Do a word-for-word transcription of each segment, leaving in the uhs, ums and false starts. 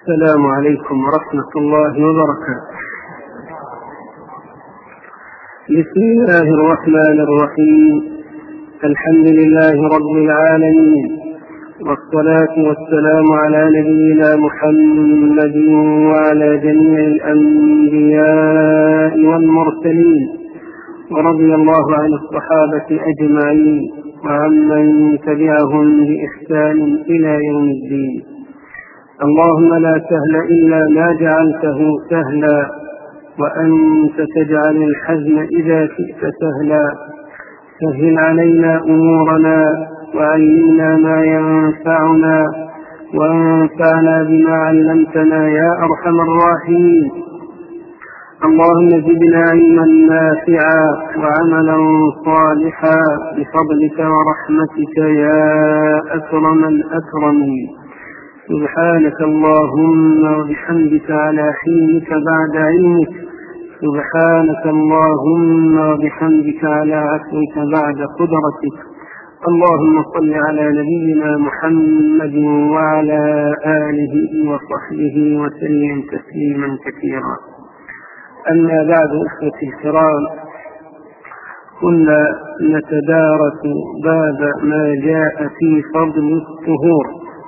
السلام عليكم ورحمة الله وبركاته. بسم الله الرحمن الرحيم. الحمد لله رب العالمين، والصلاة والسلام على نبينا محمد وعلى جميع الأنبياء والمرسلين، ورضي الله عن الصحابة أجمعين وعمن تبعهم بإحسان إلى يوم الدين. اللهم لا سهل إلا ما جعلته سهلا، وأنت تجعل الحزن إذا شئت سهلا. سهل علينا أمورنا، وعلمنا ما ينفعنا، وانفعنا بما علمتنا يا أرحم الراحمين. اللهم زدنا علما نافعا وعملا صالحا بفضلك ورحمتك يا أكرم الأكرمين. سبحانك اللهم وبحمدك على حينك بعد علمك، سبحانك اللهم وبحمدك على عفوك بعد قدرتك. اللهم صل على نبينا محمد وعلى آله وصحبه وسلم تسليما كثيرا. أما بعد، أخوتي الكرام، كنا نتدارس باب ما جاء في فضل الطهور،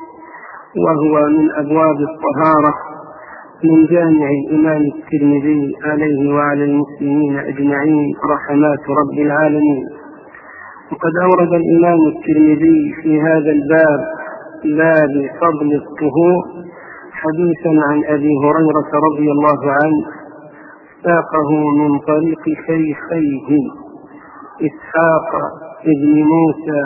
وهو من أبواب الطهارة من جامع الإمام الترمذي عليه وعلى المسلمين أجمعين رحمات رب العالمين. وقد أورد الإمام الترمذي في هذا الباب باب فضل الطهور حديثا عن أبي هريرة رضي الله عنه، ساقه من طريق شيخيه إسحاق بن موسى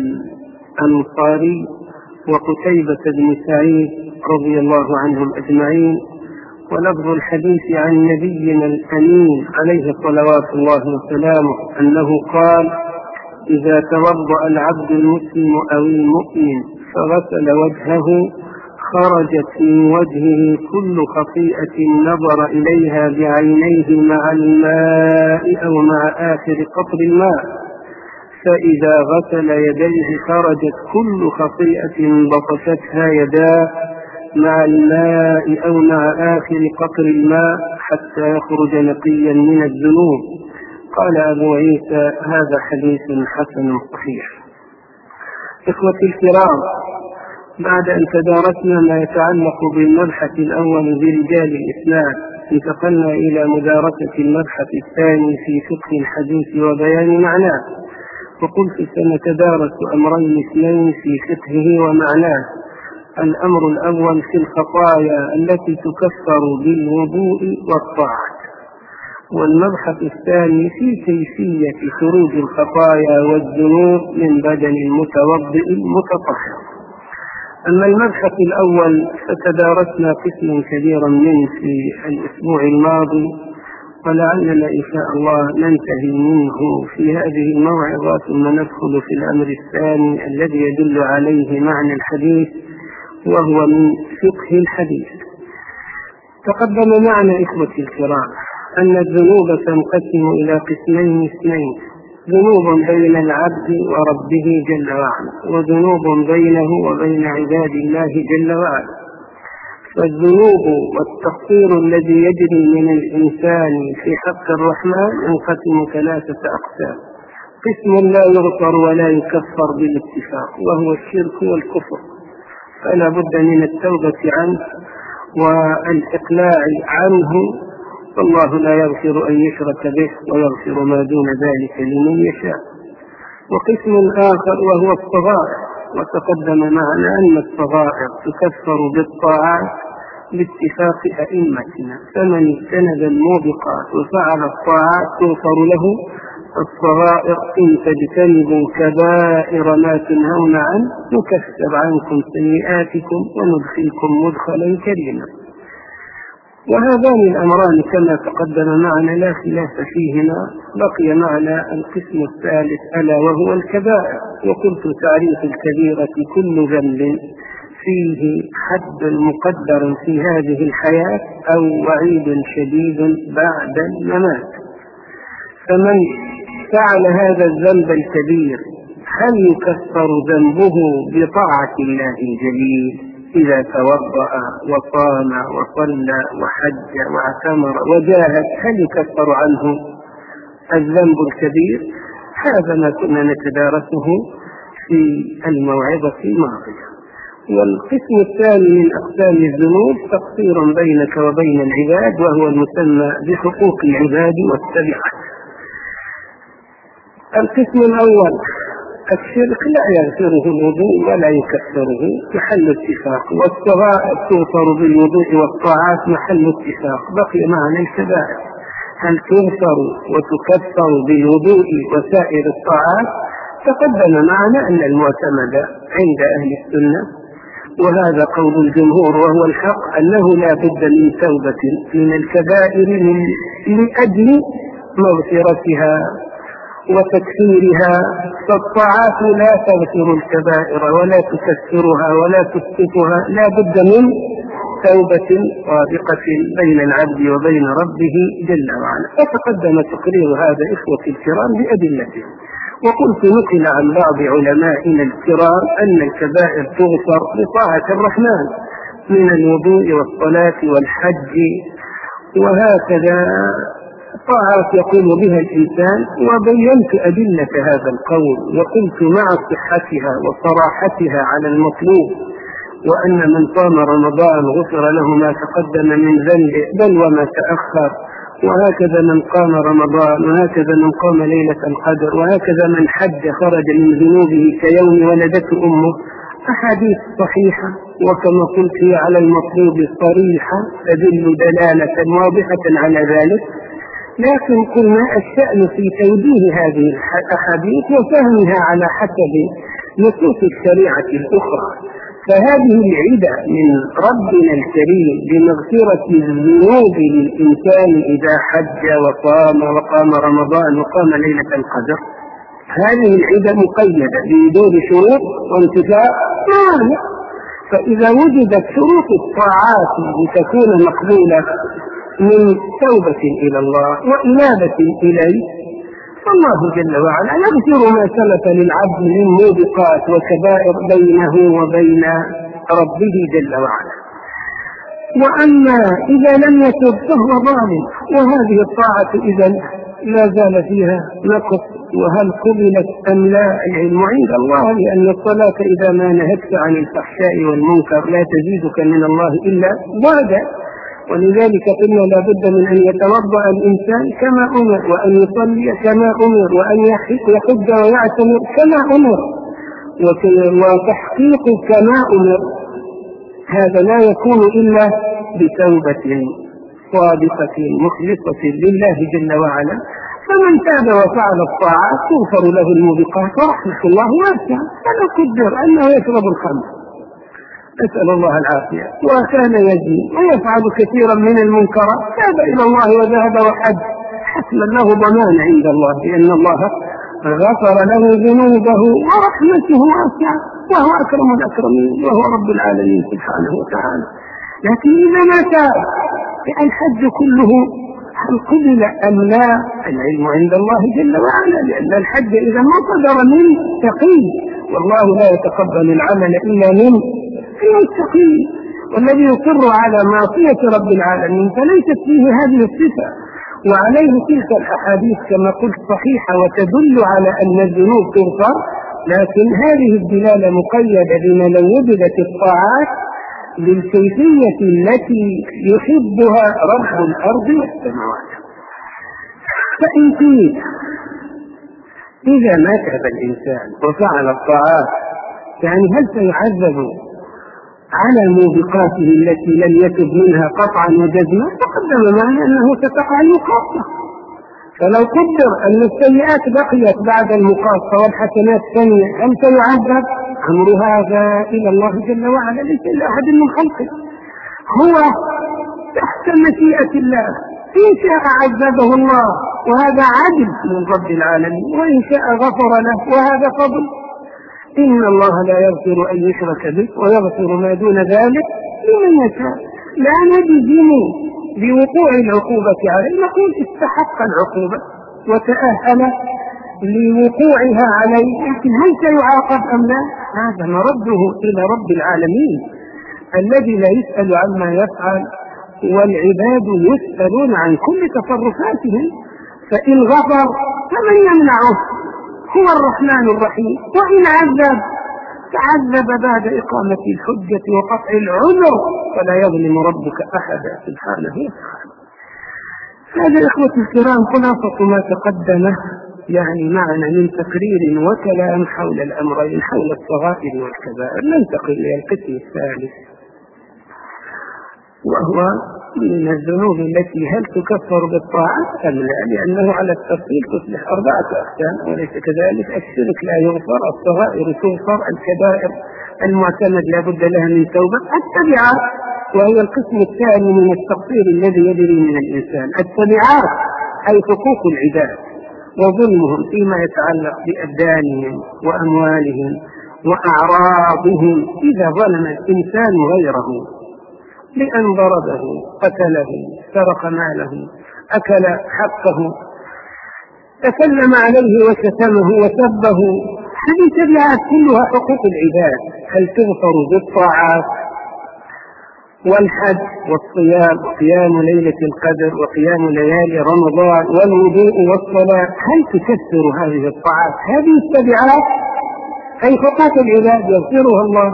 الأنصاري وقتيبة بن سعيد رضي الله عنهم أجمعين. ولفظ الحديث عن نبينا الأمين عليه صلوات الله وسلامه أنه قال: إذا توضأ العبد المسلم أو المؤمن فغسل وجهه خرجت من وجهه كل خطيئة نظر إليها بعينيه مع الماء أو مع آخر قطر الماء، فإذا غسل يديه خرجت كل خطيئة بطشتها يداه مع الماء أو مع آخر قطر الماء حتى يخرج نقيا من الذنوب. قال أبو عيسى: هذا حديث حسن صحيح. إخوتي الكرام، بعد أن تدارسنا ما يتعلق بالمبحث الأول برجال الإسناد، انتقلنا إلى مدارسة المبحث الثاني في فقه الحديث وبيان معناه. وقلت سنتدارس أمرين اثنين في فقهه ومعناه. الأمر الأول في الخطايا التي تكفر بالوضوء والطاعة، والمبحث الثاني في كيفية خروج الخطايا والذنوب من بدن المتوضئ المتطهر. أما المبحث الأول فتدارسنا قسما كبيرا منه في الأسبوع الماضي، ولعلنا إن شاء الله ننتهي منه في هذه الموعظة، ثم ندخل في الأمر الثاني الذي يدل عليه معنى الحديث، وهو من فقه الحديث. تقدم معنا إخوتي الكرام أن الذنوب تنقسم إلى قسمين اثنين: ذنوب بين العبد وربه جل وعلا، وذنوب بينه وبين عباد الله جل وعلا. فالذنوب والتقصير الذي يجري من الإنسان في حق الرحمن ينقسم ثلاثة أقسام: قسم لا يغفر ولا يكفر بالاتفاق، وهو الشرك والكفر، فلا بد من التوبة عنه والإقلاع عنه، والله لا يغفر أن يشرك به ويغفر ما دون ذلك لمن يشاء. وقسم آخر وهو الصغائر، وتقدم معنا أن الصغائر تكفر بالطاعات باتفاق أئمتنا، فمن اجتنب الموبقات وفعل الطاعات تغفر له. الصغائر إن تجتنبوا كبائر ما تنهون عنه نكفر عنكم سيئاتكم وندخلكم مدخلا كريما. وهذان الأمران كما تقدم معنا لا خلاف فيهما. بقي معنا القسم الثالث ألا وهو الكبائر. وقلت تعريف الكبيرة: كل ذنب فيه حد مقدر في هذه الحياة أو وعيد شديد بعد الممات. فمن فعل هذا الذنب الكبير هل يكفر ذنبه بطاعة الله الجليل إذا توضأ وصام وصلى وحج واعتمر وجاهد هل يكفر عنه الذنب الكبير؟ هذا ما كنا نتدارسه في الموعظة الماضية. والقسم الثاني من أقسام الذنوب تقصير بينك وبين العباد، وهو المسمى بحقوق العباد والتبعات. القسم الأول الشرك لا يغفره الوضوء ولا يكفره، محل اتفاق، والصغائر تغفر بالوضوء والطاعات محل اتفاق. بقي معنا الكبائر، هل تغفر وتكفر بالوضوء وسائر الطاعات؟ تقدم معنا أن المعتمد عند أهل السنة، وهذا قول الجمهور وهو الحق، أنه لا بد من توبة من الكبائر من لأجل مغفرتها وتكفيرها. فالطاعات لا تغفر الكبائر ولا تكفرها ولا تسقطها، لا بد من توبة صادقة بين العبد وبين ربه جل وعلا. فتقدم تقرير هذا إخوتي الكرام بأدلته. وقلت نقل عن بعض علمائنا الكرام أن الكبائر تغفر بطاعة الرحمن من الوضوء والصلاة والحج، وهكذا طاعات يقوم بها الإنسان. وبينت أدلة هذا القول وقلت مع صحتها وصراحتها على المطلوب، وأن من صام رمضان غفر له ما تقدم من ذنبه بل وما تأخر، وهكذا من قام رمضان، وهكذا من قام ليلة القدر، وهكذا من حج خرج من ذنوبه كيوم ولدته أمه. أحاديث صحيحة، وكما قلت هي على المطلوب صريحة تدل دلالة واضحة على ذلك. لكن قلنا الشأن في توجيه هذه الأحاديث وفهمها على حسب نصوص الشريعة الأخرى. فهذه العدة من ربنا الكريم بمغفرة الذنوب للإنسان إذا حج وصام وقام رمضان وقام ليلة القدر، هذه العدة مقيدة بوجود شروط وانتفاء مانع. فإذا وجدت شروط الطاعات لتكون مقبولة من توبة إلى الله وإنابة إليه، فالله جل وعلا يغفر ما سلف للعبد من موبقات وكبائر بينه وبين ربه جل وعلا. وأما إذا لم يتب فهو ظالم، وهذه الطاعة إذا لا زال فيها نقص. وهل قبلت أم لا؟ العلم عند الله، لأن الصلاة إذا ما نهتك عن الفحشاء والمنكر لا تزيدك من الله إلا ضادا. ولذلك قلنا لا بد من أن يتوضأ الإنسان كما أمر، وأن يصلي كما أمر، وأن يحج ويعتمر كما أمر، وتحقيق كما أمر هذا لا يكون إلا بتوبة صادقة مخلصة لله جل وعلا. فمن تاب وفعل الطاعات تغفر له الموبقات ورحمة الله واسعة. فلا قدر أنه يشرب الخمر، أسأل الله العافية، وكان يزني ويفعل كثيرا من المنكرات، تاب إلى الله وذهب وحج، حسنا له ضمان عند الله بأن الله غفر له ذنوبه ورحمته واسعة، وهو أكرم الأكرمين وهو رب العالمين سبحانه وتعالى. لكن إذا ما تاب الحج كله هل قبل أم لا؟ العلم عند الله جل وعلا، لأن الحج إذا ما صدر من تقي، والله لا يتقبل العمل إلا من المتقين، والذي يصر على معصية رب العالمين فليست فيه هذه الصفة. وعليه تلك الأحاديث كما قلت صحيحة وتدل على أن الذنوب تغفر، لكن هذه الدلالة مقيدة بما لو وجدت الطاعات للكيفية التي يحبها رب الأرض والسماوات. فإن قيل إذا ما تاب الإنسان وفعل الطاعات يعني هل سيعذب على موبقاته التي لم يتب منها قطعا وجزما؟ تقدم معنا أنه ستقع المقاصة. فلو قدر أن السيئات بقيت بعد المقاصة والحسنات ثانية هل سيعذب؟ أمر هذا إلى الله جل وعلا، ليس إلا أحد من خلقه، هو تحت مشيئة الله. إن شاء عذبه الله وهذا عدل من رب العالمين، وإن شاء غفر له وهذا فضل. إن الله لا يغفر أن يشرك به ويغفر ما دون ذلك لمن يشاء. لا نجزم بوقوع العقوبة عليه، نقول استحق العقوبة وتأهل لوقوعها عليه، لكن هل سيعاقب أم لا؟ هذا مرده إلى رب العالمين. الذي لا يسأل عما يفعل والعباد يسألون عن كل تصرفاتهم، فإن غفر فمن يمنعه؟ هو الرحمن الرحيم، وإن عذب تعذب بعد إقامة الحجة وقطع العذر، فلا يظلم ربك أحدا سبحانه وتعالى. هذا إخوة الكرام خلاصة ما تقدم يعني معنا من تقرير وكلام حول الأمرين، حول الصغائر والكبائر. ننتقل إلى القسم الثالث، وهو من الذنوب التي هل تكفر بالطاعات أم لا، لأنه على التفصيل تصبح أربعة أقسام وليس كذلك. الشرك لا يغفر، الصغائر تغفر، الكبائر المعتمد لا بد لها من توبة، التبعات وهي القسم الثاني من التقصير الذي يجري من الإنسان. التبعات أي حقوق العباد وظلمهم فيما يتعلق بأبدانهم وأموالهم وأعراضهم، إذا ظلم الإنسان غيره لأن ضربه، قتله، سرق ماله، أكل حقه، تكلم عليه وشتمه وسبه، هذه تبعات كلها حقوق العباد. هل تغفر بالطاعات والحج والصيام وقيام ليلة القدر وقيام ليالي رمضان والوضوء والصلاة، هل تكثر هذه الطاعات؟ هذه التبعات أي حقوق العباد يغفرها الله.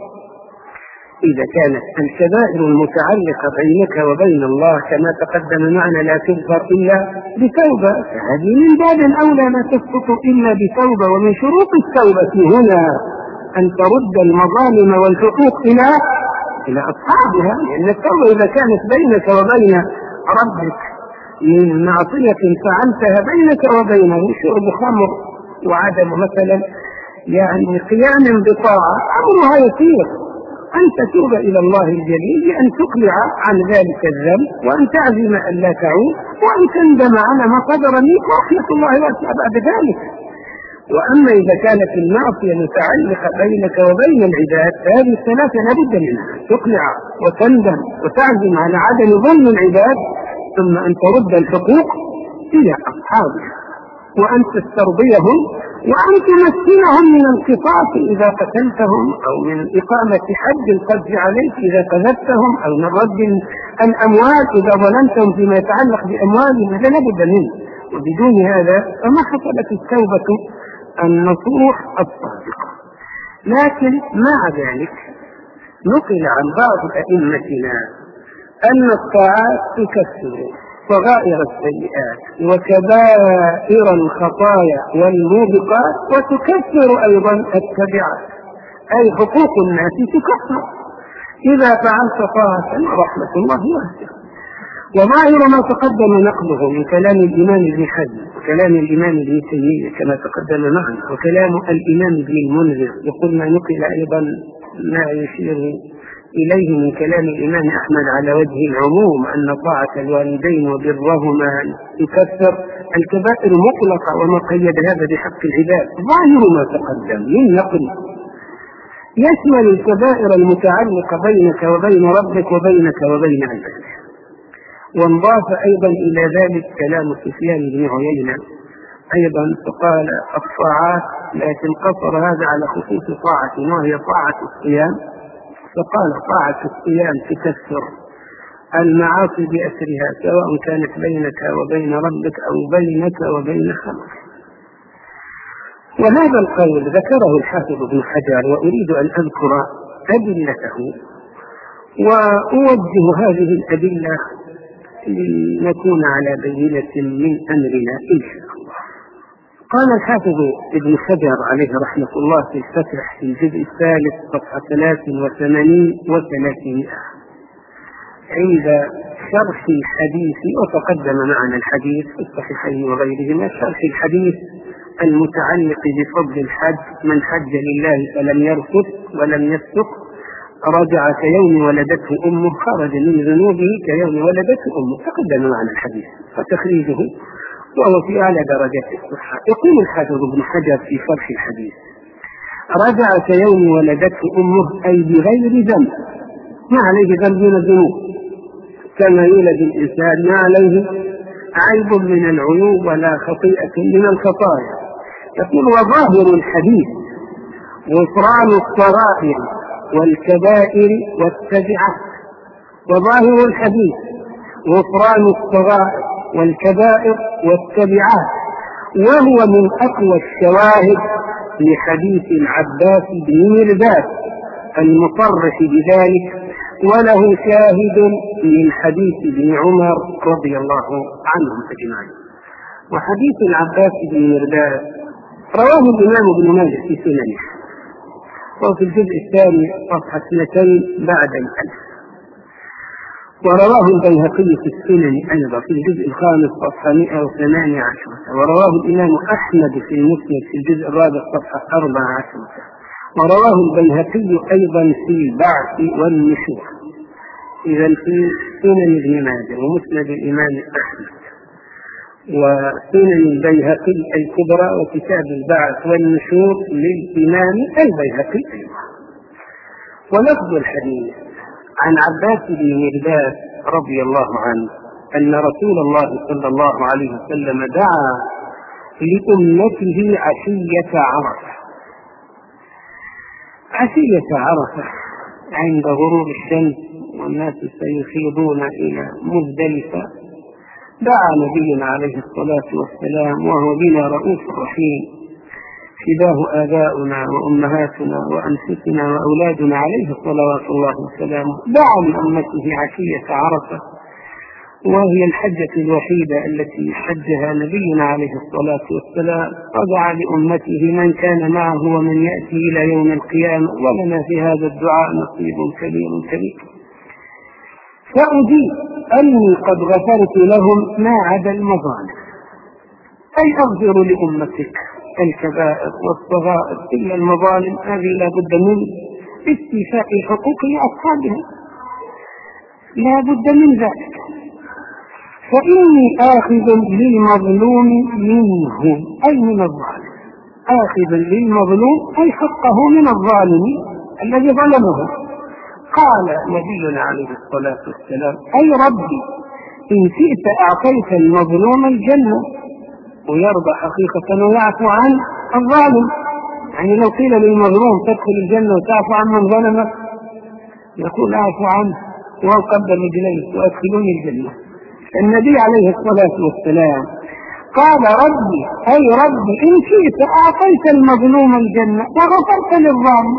إذا كانت الكبائر المتعلقة بينك وبين الله كما تقدم معنا لا تغفر إلا بتوبة، فهذه من باب أولى لا تسقط إلا بتوبة. ومن شروط التوبة هنا أن ترد المظالم والحقوق إلى إلى أصحابها، لأن التوبة إذا كانت بينك وبين ربك من معصية فعلتها بينك وبينه، شرب خمر وعدم مثلا يعني قيام بطاعة، أمرها يسير أن تتوب إلى الله الجليل بأن تقلع عن ذلك الذنب وأن تعزم أن لا تعود وأن تندم على ما صدر منك، ورحمة الله واسعة بعد ذلك. وأما إذا كانت المعصية متعلقة بينك وبين العباد فهذه الثلاثة لا بد منها، تقلع وتندم وتعزم على عدم ظلم العباد، ثم أن ترد الحقوق إلى أصحابها وأن تسترضيهم وأن تمكنهم من القصاص إذا قتلتهم، أو من إقامة حد القذف عليك إذا قذفتهم، أو من رد الأموال إذا ظلمتهم فيما يتعلق بأموالهم، هذا لا بد منه. وبدون هذا فما حصلت التوبة النصوح الصادقة. لكن مع ذلك نقل عن بعض أئمتنا أن الطاعات تكفر صغائر السيئات وكبائر الخطايا والموبقات، وتكفر أيضا التبعات أي حقوق الناس تكفر إذا فعلت طاعة رحمة الله واسعة. وظاهر ما تقدم نقله من كلام الإمام ابن حزم وكلام الإمام ابن تيمية كما تقدم معنا وكلام الإمام ابن المنذر، وقلنا نقل أيضا ما يشير إليه من كلام الإمام أحمد على وجه العموم أن طاعة الوالدين وبرهما تكفر الكبائر مطلقة، وما قيد هذا بحق العباد. ظاهر ما تقدم من نقل يشمل الكبائر المتعلقة بينك وبين ربك وبينك وبين عبادك. وانضاف أيضا إلى ذلك كلام سفيان بن عيينة أيضا فقال الطاعات، لكن قصر هذا على خصوص طاعة وهي طاعة الصيام، فقال طاعة الصيام تكفر المعاصي بأسرها سواء كانت بينك وبين ربك أو بينك وبين خلقك. وهذا القول ذكره الحافظ ابن حجر، وأريد أن أذكر أدلته وأوجه هذه الأدلة لنكون على بينة من أمرنا إن شاء الله. قال الحافظ ابن حجر عليه رحمة الله في الفتح في الجزء الثالث صفحة ثلاث وثمانين وثلاثمائة عند شرح الحديث، وتقدم معنا الحديث في الصحيحين وغيرهما، شرح الحديث المتعلق بفضل الحج: من حج لله فلم يرفث ولم يفسق رجع كيوم ولدته أمه، خرج من ذنوبه كيوم ولدته أمه. تقدم معنا الحديث فتخريجه وهو في أعلى درجات الصحة. يقول الحافظ ابن حجر في شرح الحديث: رجع كيوم ولدته أمه أي بغير ذنب، ما عليه ذنب من الذنوب كما يولد الإنسان ما عليه عيب من العيوب ولا خطيئة من الخطايا. يقول: وظاهر الحديث غفران الصغائر والكبائر والتبعات. وظاهر الحديث غفران الصغائر والكبائر والتبعات، وهو من أقوى الشواهد لحديث العباس بن مرداس المصرح بذلك، وله شاهد من حديث ابن عمر رضي الله عنهم أجمعين. وحديث العباس بن مرداس رواه الإمام ابن ماجه في سننه، وفي الجزء الثاني صفحة اثنتين بعد الألف، ورواه البيهقي في السنن أيضا في الجزء الخامس صفحة مئة وثمانية عشر، ورواه الإمام أحمد في المسند في الجزء الرابع صفحة أربعة عشر، ورواه البيهقي أيضا في البعث والنشور. إذا في سنن ابن ماجه ومسند الإمام أحمد وسنن البيهقي الكبرى وكتاب البعث والنشور للإمام البيهقي أيضا. ولفظ الحديث عن عباس بن مرداس رضي الله عنه أن رسول الله صلى الله عليه وسلم دعا لأمته عشية عرفة. عشية عرفة عند غروب الشمس والناس سيفيضون إلى مزدلفة، دعا نبينا عليه الصلاة والسلام وهو بنا رؤوف رحيم، فداه آباؤنا وأمهاتنا وأنفسنا وأولادنا عليه صلوات الله وسلامه، دعا لأمته عشية عرفة، وهي الحجة الوحيدة التي حجها نبينا عليه الصلاة والسلام، ودعا لأمته من كان معه ومن يأتي إلى يوم القيامة، ولنا في هذا الدعاء نصيب كبير كبير. فأجيب أني قد غفرت لهم ما عدا المظالم، أي أغفر لأمتك الكبائر والصغائر إلا المظالم، هذه لا بد من استيفاء حقوق لأصحابها، لا بد من ذلك. فإني آخذ للمظلوم منهم أي من الظالم، آخذ للمظلوم أي حقه من الظالم الذي ظلمه. قال نبينا عليه الصلاة والسلام أي ربي إن شئت أعطيت المظلوم الجنة ويرضى حقيقة ويعفو عن الظالم. يعني لو قيل للمظلوم تدخل الجنة وتعفو عن من ظلمك يقول أعفو عنه وأقبل رجليه وأدخلوني الجنة. النبي عليه الصلاة والسلام قال ربي أي ربي إن شئت أعطيت المظلوم الجنة وغفرت للظالم.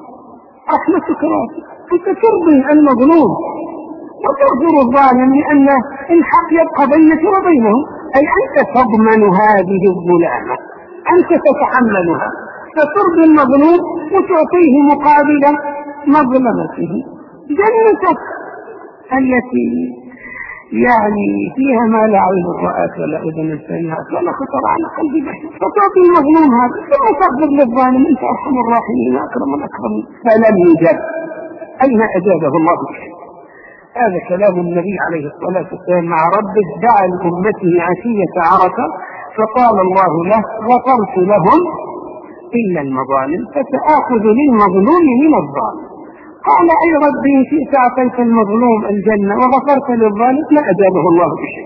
رحمتك راسك، أنت ترضي المظلوم وتغفر الظالم لأن الحق يبقى بينك وبينه، أي أنت تضمن هذه الظلامة، أنت تتحملها، فترضي المظلوم وتعطيه مقابل مظلمته جنتك التي يعني فيها ما لا عين رأت ولا أذن سمعت ولا خطر على قلب بشر، فتعطي المظلوم هذا ثم تغفر للظالم، أنت أرحم الراحمين أكرم الأكرمين. فلم يجب. أين أجابه الله بشيء؟ هذا كلام النبي عليه الصلاة والسلام مع ربه، دعا لأمته عشية عرفة فقال الله له غفرت لهم إلا المظالم فسآخذ للمظلوم من الظالم. قال أي ربي إن شئت أعطيت المظلوم الجنة وغفرت للظالم لا أجابه الله بشيء.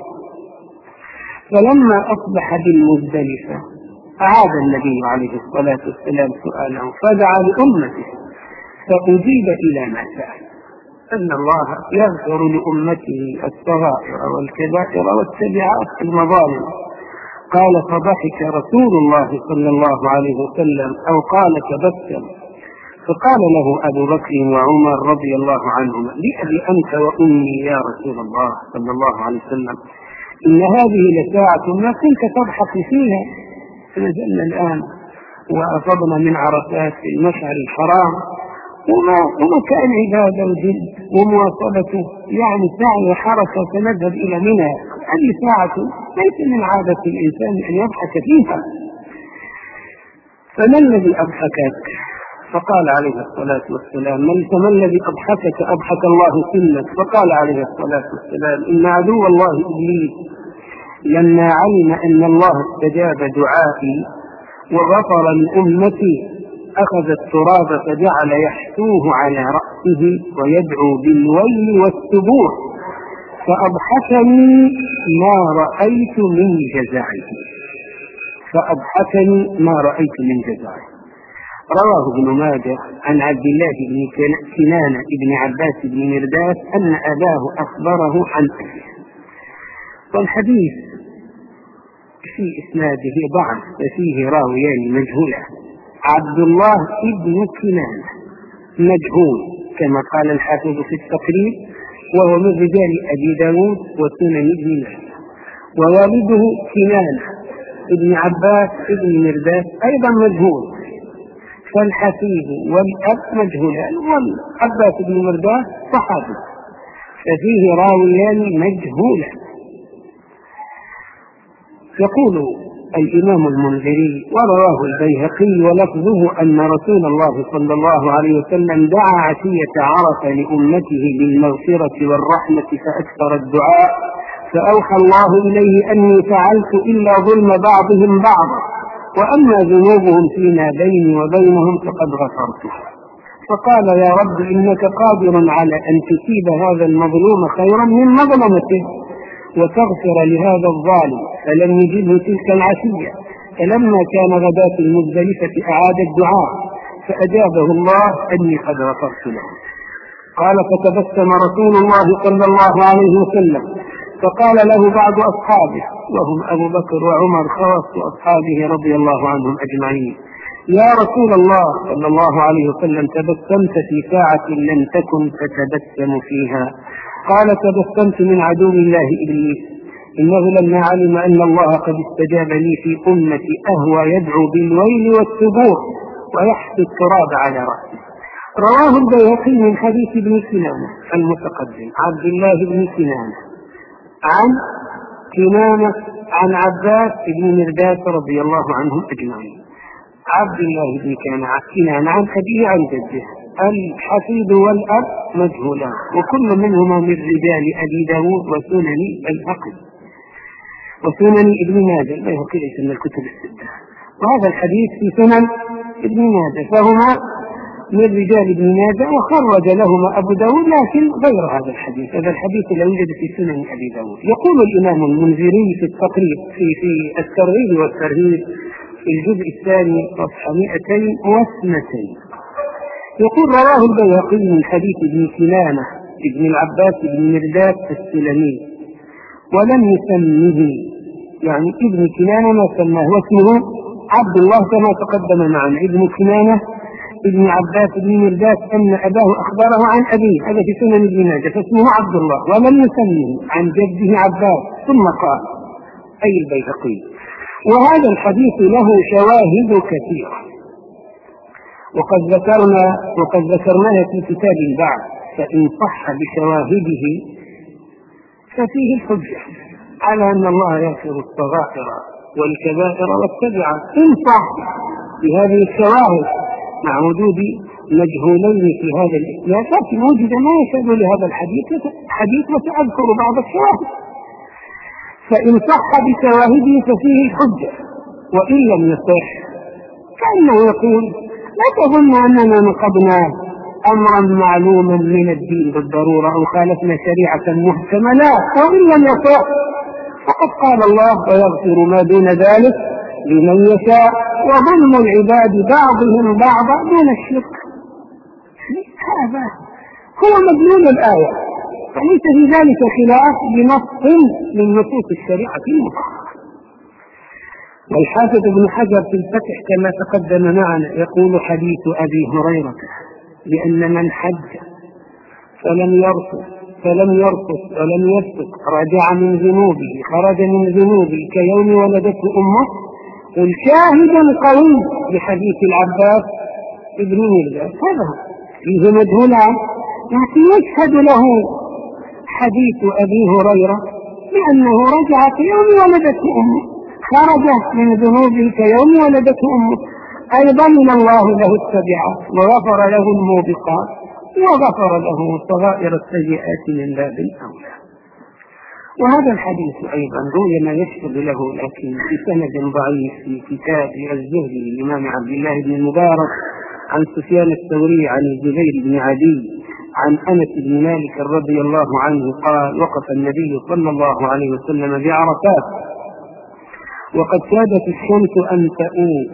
فلما أصبح بالمزدلفة أعاد النبي عليه الصلاة والسلام سؤاله فدعا لأمته فأجيب إلى ما سأل، أن الله يغفر لأمته الصغائر والكبائر والتبعات المظالم. قال فضحك رسول الله صلى الله عليه وسلم أو قال تبسم، فقال له أبو بكر وعمر رضي الله عنهما بأبي أنت وأمي يا رسول الله صلى الله عليه وسلم إن هذه لساعة ما كنت تضحك فيها، فنزلنا الآن وأفضنا من عرفات في المشعر الحرام وما, وما كان عبادة وجد ومواصلته يعني ساعة وحركة فنذهب إلى منى، هذه ساعة ليس من عادة الإنسان أن يضحك فيها، فما الذي أضحكك؟ فقال عليه الصلاة والسلام من الذي أضحكك؟ أضحك الله سنك. فقال عليه الصلاة والسلام إن عدو الله إبليس لما علم أن الله استجاب دعائي وغفر لأمتي أخذ التراب فجعل يحثوه على رأسه ويدعو بالويل والسبوع فأضحكني ما رأيت من جزعه، فأضحكني ما رأيت من جزعه. رواه ابن ماجه عن عبد الله بن كنانة بن عباس بن مرداس أن أباه أخبره عن أبيه. والحديث في إسناده ضعف وفيه راويان مجهولان. عبد الله بن كنانة مجهول كما قال الحافظ في التقريب، وهو من رجال أبي داود وسنن ابن ماجه. ووالده كنانة ابن عباس ابن مرداس أيضا مجهول، فالحفيد والأب مجهولان، والعباس بن مرداس صحابي، ففيه راويان مجهولان. يقول الإمام المنذري ورواه البيهقي ولفظه أن رسول الله صلى الله عليه وسلم دعا عشية عرفة لأمته بالمغفرة والرحمة فأكثر الدعاء، فأوحى الله إليه أني فعلت إلا ظلم بعضهم بعضا، وأما ذنوبهم فيما بيني وبينهم فقد غفرتها. فقال يا رب إنك قادر على أن تصيب هذا المظلوم خيرا من مظلمته وتغفر لهذا الظالم، فلم يجده تلك العشية. فلما كان غداة المزدلفة أعاد الدعاء فأجابه الله أني قد غفرت له. قال فتبسم رسول الله صلى الله عليه وسلم فقال له بعض أصحابه وهم أبو بكر وعمر خاص أصحابه رضي الله عنهم أجمعين: يا رسول الله صلى الله عليه وسلم تبسمت في ساعة لم تكن تتبسم فيها. قال تبسمت من عدو الله إبليس، إنه لما علم أن الله قد استجاب لي في أمتي أهوى يدعو بالويل والثبور ويحث التراب على رأسه. رواه البيهقي من حديث ابن كنانة المتقدم عبد الله بن كنانة عن كنانة عن عباس بن مرداس رضي الله عنهم أجمعين. عبد الله بن كنانة عن أبيه عن جده. الحفيد والأب مجهولان، وكل منهما من رجال أبي داود وسنن البيهقي وسنن ابن ماجه. البيهقي ليس من الكتب الستة، وهذا الحديث في سنن ابن ماجه، فهما من رجال ابن ماجه وخرج لهما أبو داود لكن غير هذا الحديث. هذا الحديث لا يوجد في سنن أبي داود. يقول الإمام المنذري في التقريب في, في الترغيب والترهيب في الجزء الثاني صفحة مئتين واثنتين، يقول رواه البيهقي من حديث ابن كنانة ابن العباس بن مرداس السلمي ولم يسمه، يعني ابن كنانة ما سماه، واسمه عبد الله كما تقدم معنا. ابن كنانة ابن عباس بن مرداس أن أباه أخبره عن أبيه، هذا في سنن ابن ماجه، فاسمه عبد الله ولم يسمه عن جده عباس. ثم قال أي البيهقي: وهذا الحديث له شواهد كثيرة وقد ذكرنا وقد ذكرناها في كتاب البعث، فإن صح بشواهده ففيه الحجة على أن الله يغفر الصغائر والكبائر والتبعات. إن صح بهذه الشواهد مع وجود مجهولين في هذا الإسناد، لكن وجد ما يشهد لهذا الحديث حديث وسأذكر بعض الشواهد. فإن صح بشواهده ففيه الحجة، وإن لم يصح كأنه يقول: لا تظن أننا نقضنا أمرا معلوما من الدين بالضرورة أو خالفنا شريعة محكمة، لا، وإن لم يصح فقد قال الله: ويغفر ما دون ذلك لمن يشاء، وظلم العباد بعضهم بعضا دون الشرك. هذا هو مدلول الآية، فليس في ذلك خلاف بنص من نصوص الشريعة المطهرة. والحافظ ابن حجر في الفتح كما تقدم معنا يقول: حديث أبي هريرة لأن من حج فلم يرفث فلم يرفث ولم يفسق رجع من ذنوبه خرج من ذنوبه كيوم ولدته أمه، الشاهد قوي لحديث العباس ابن مرداس. هذا فيه مجهولان، لكن يشهد له حديث أبي هريرة لأنه رجع كيوم ولدته أمه، خرج من ذنوبه كيوم ولدته أمه، أي ضمن الله له التبعات وغفر له الموبقات وغفر له صغائر السيئات من باب أولى. وهذا الحديث أيضا روي ما يشهد له لكن بسند ضعيف في كتاب الزهد للإمام عبد الله بن المبارك عن سفيان الثوري عن الزبير بن عدي عن أنس بن مالك رضي الله عنه قال: وقف النبي صلى الله عليه وسلم بعرفات وقد كادت الشمس أن تؤول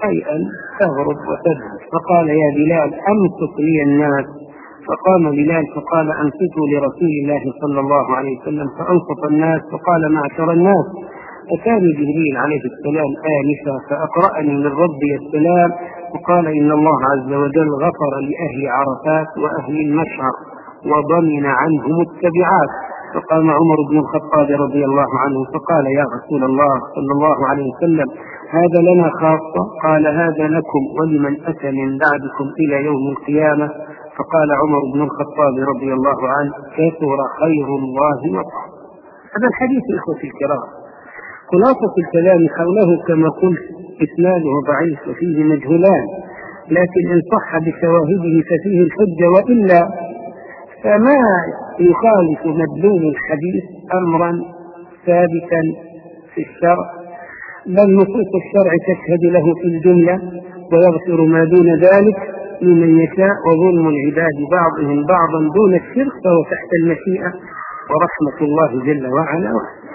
أي أن تغرب وتذهب. فقال يا بلال أمسك لي الناس. فقام بلال فقال أنصتوا لرسول الله صلى الله عليه وسلم، فأنصت الناس. فقال معشر الناس، أتاني جبريل عليه السلام آنفا فأقرأني من ربي السلام وقال إن الله عز وجل غفر لأهل عرفات وأهل المشعر وضمن عنهم التبعات. فقام عمر بن الخطاب رضي الله عنه فقال يا رسول الله صلى الله عليه وسلم هذا لنا خاصة؟ قال هذا لكم ولمن أتى من بعدكم إلى يوم القيامة. فقال عمر بن الخطاب رضي الله عنه كثر خير الله وطعم. هذا الحديث إخوتي الكرام خلاصة الكلام حوله كما قلت إسناده ضعيف وفيه مجهولان، لكن إن صح بشواهده ففيه الحجة، وإلا فما يخالف مدلول الحديث أمرا ثابتا في الشرع، بل نصوص الشرع تشهد له في الجملة ويغفر ما دون ذلك لمن يشاء، وظلم العباد بعضهم بعضا دون الشرك فهو تحت المشيئة ورحمة الله جل وعلا.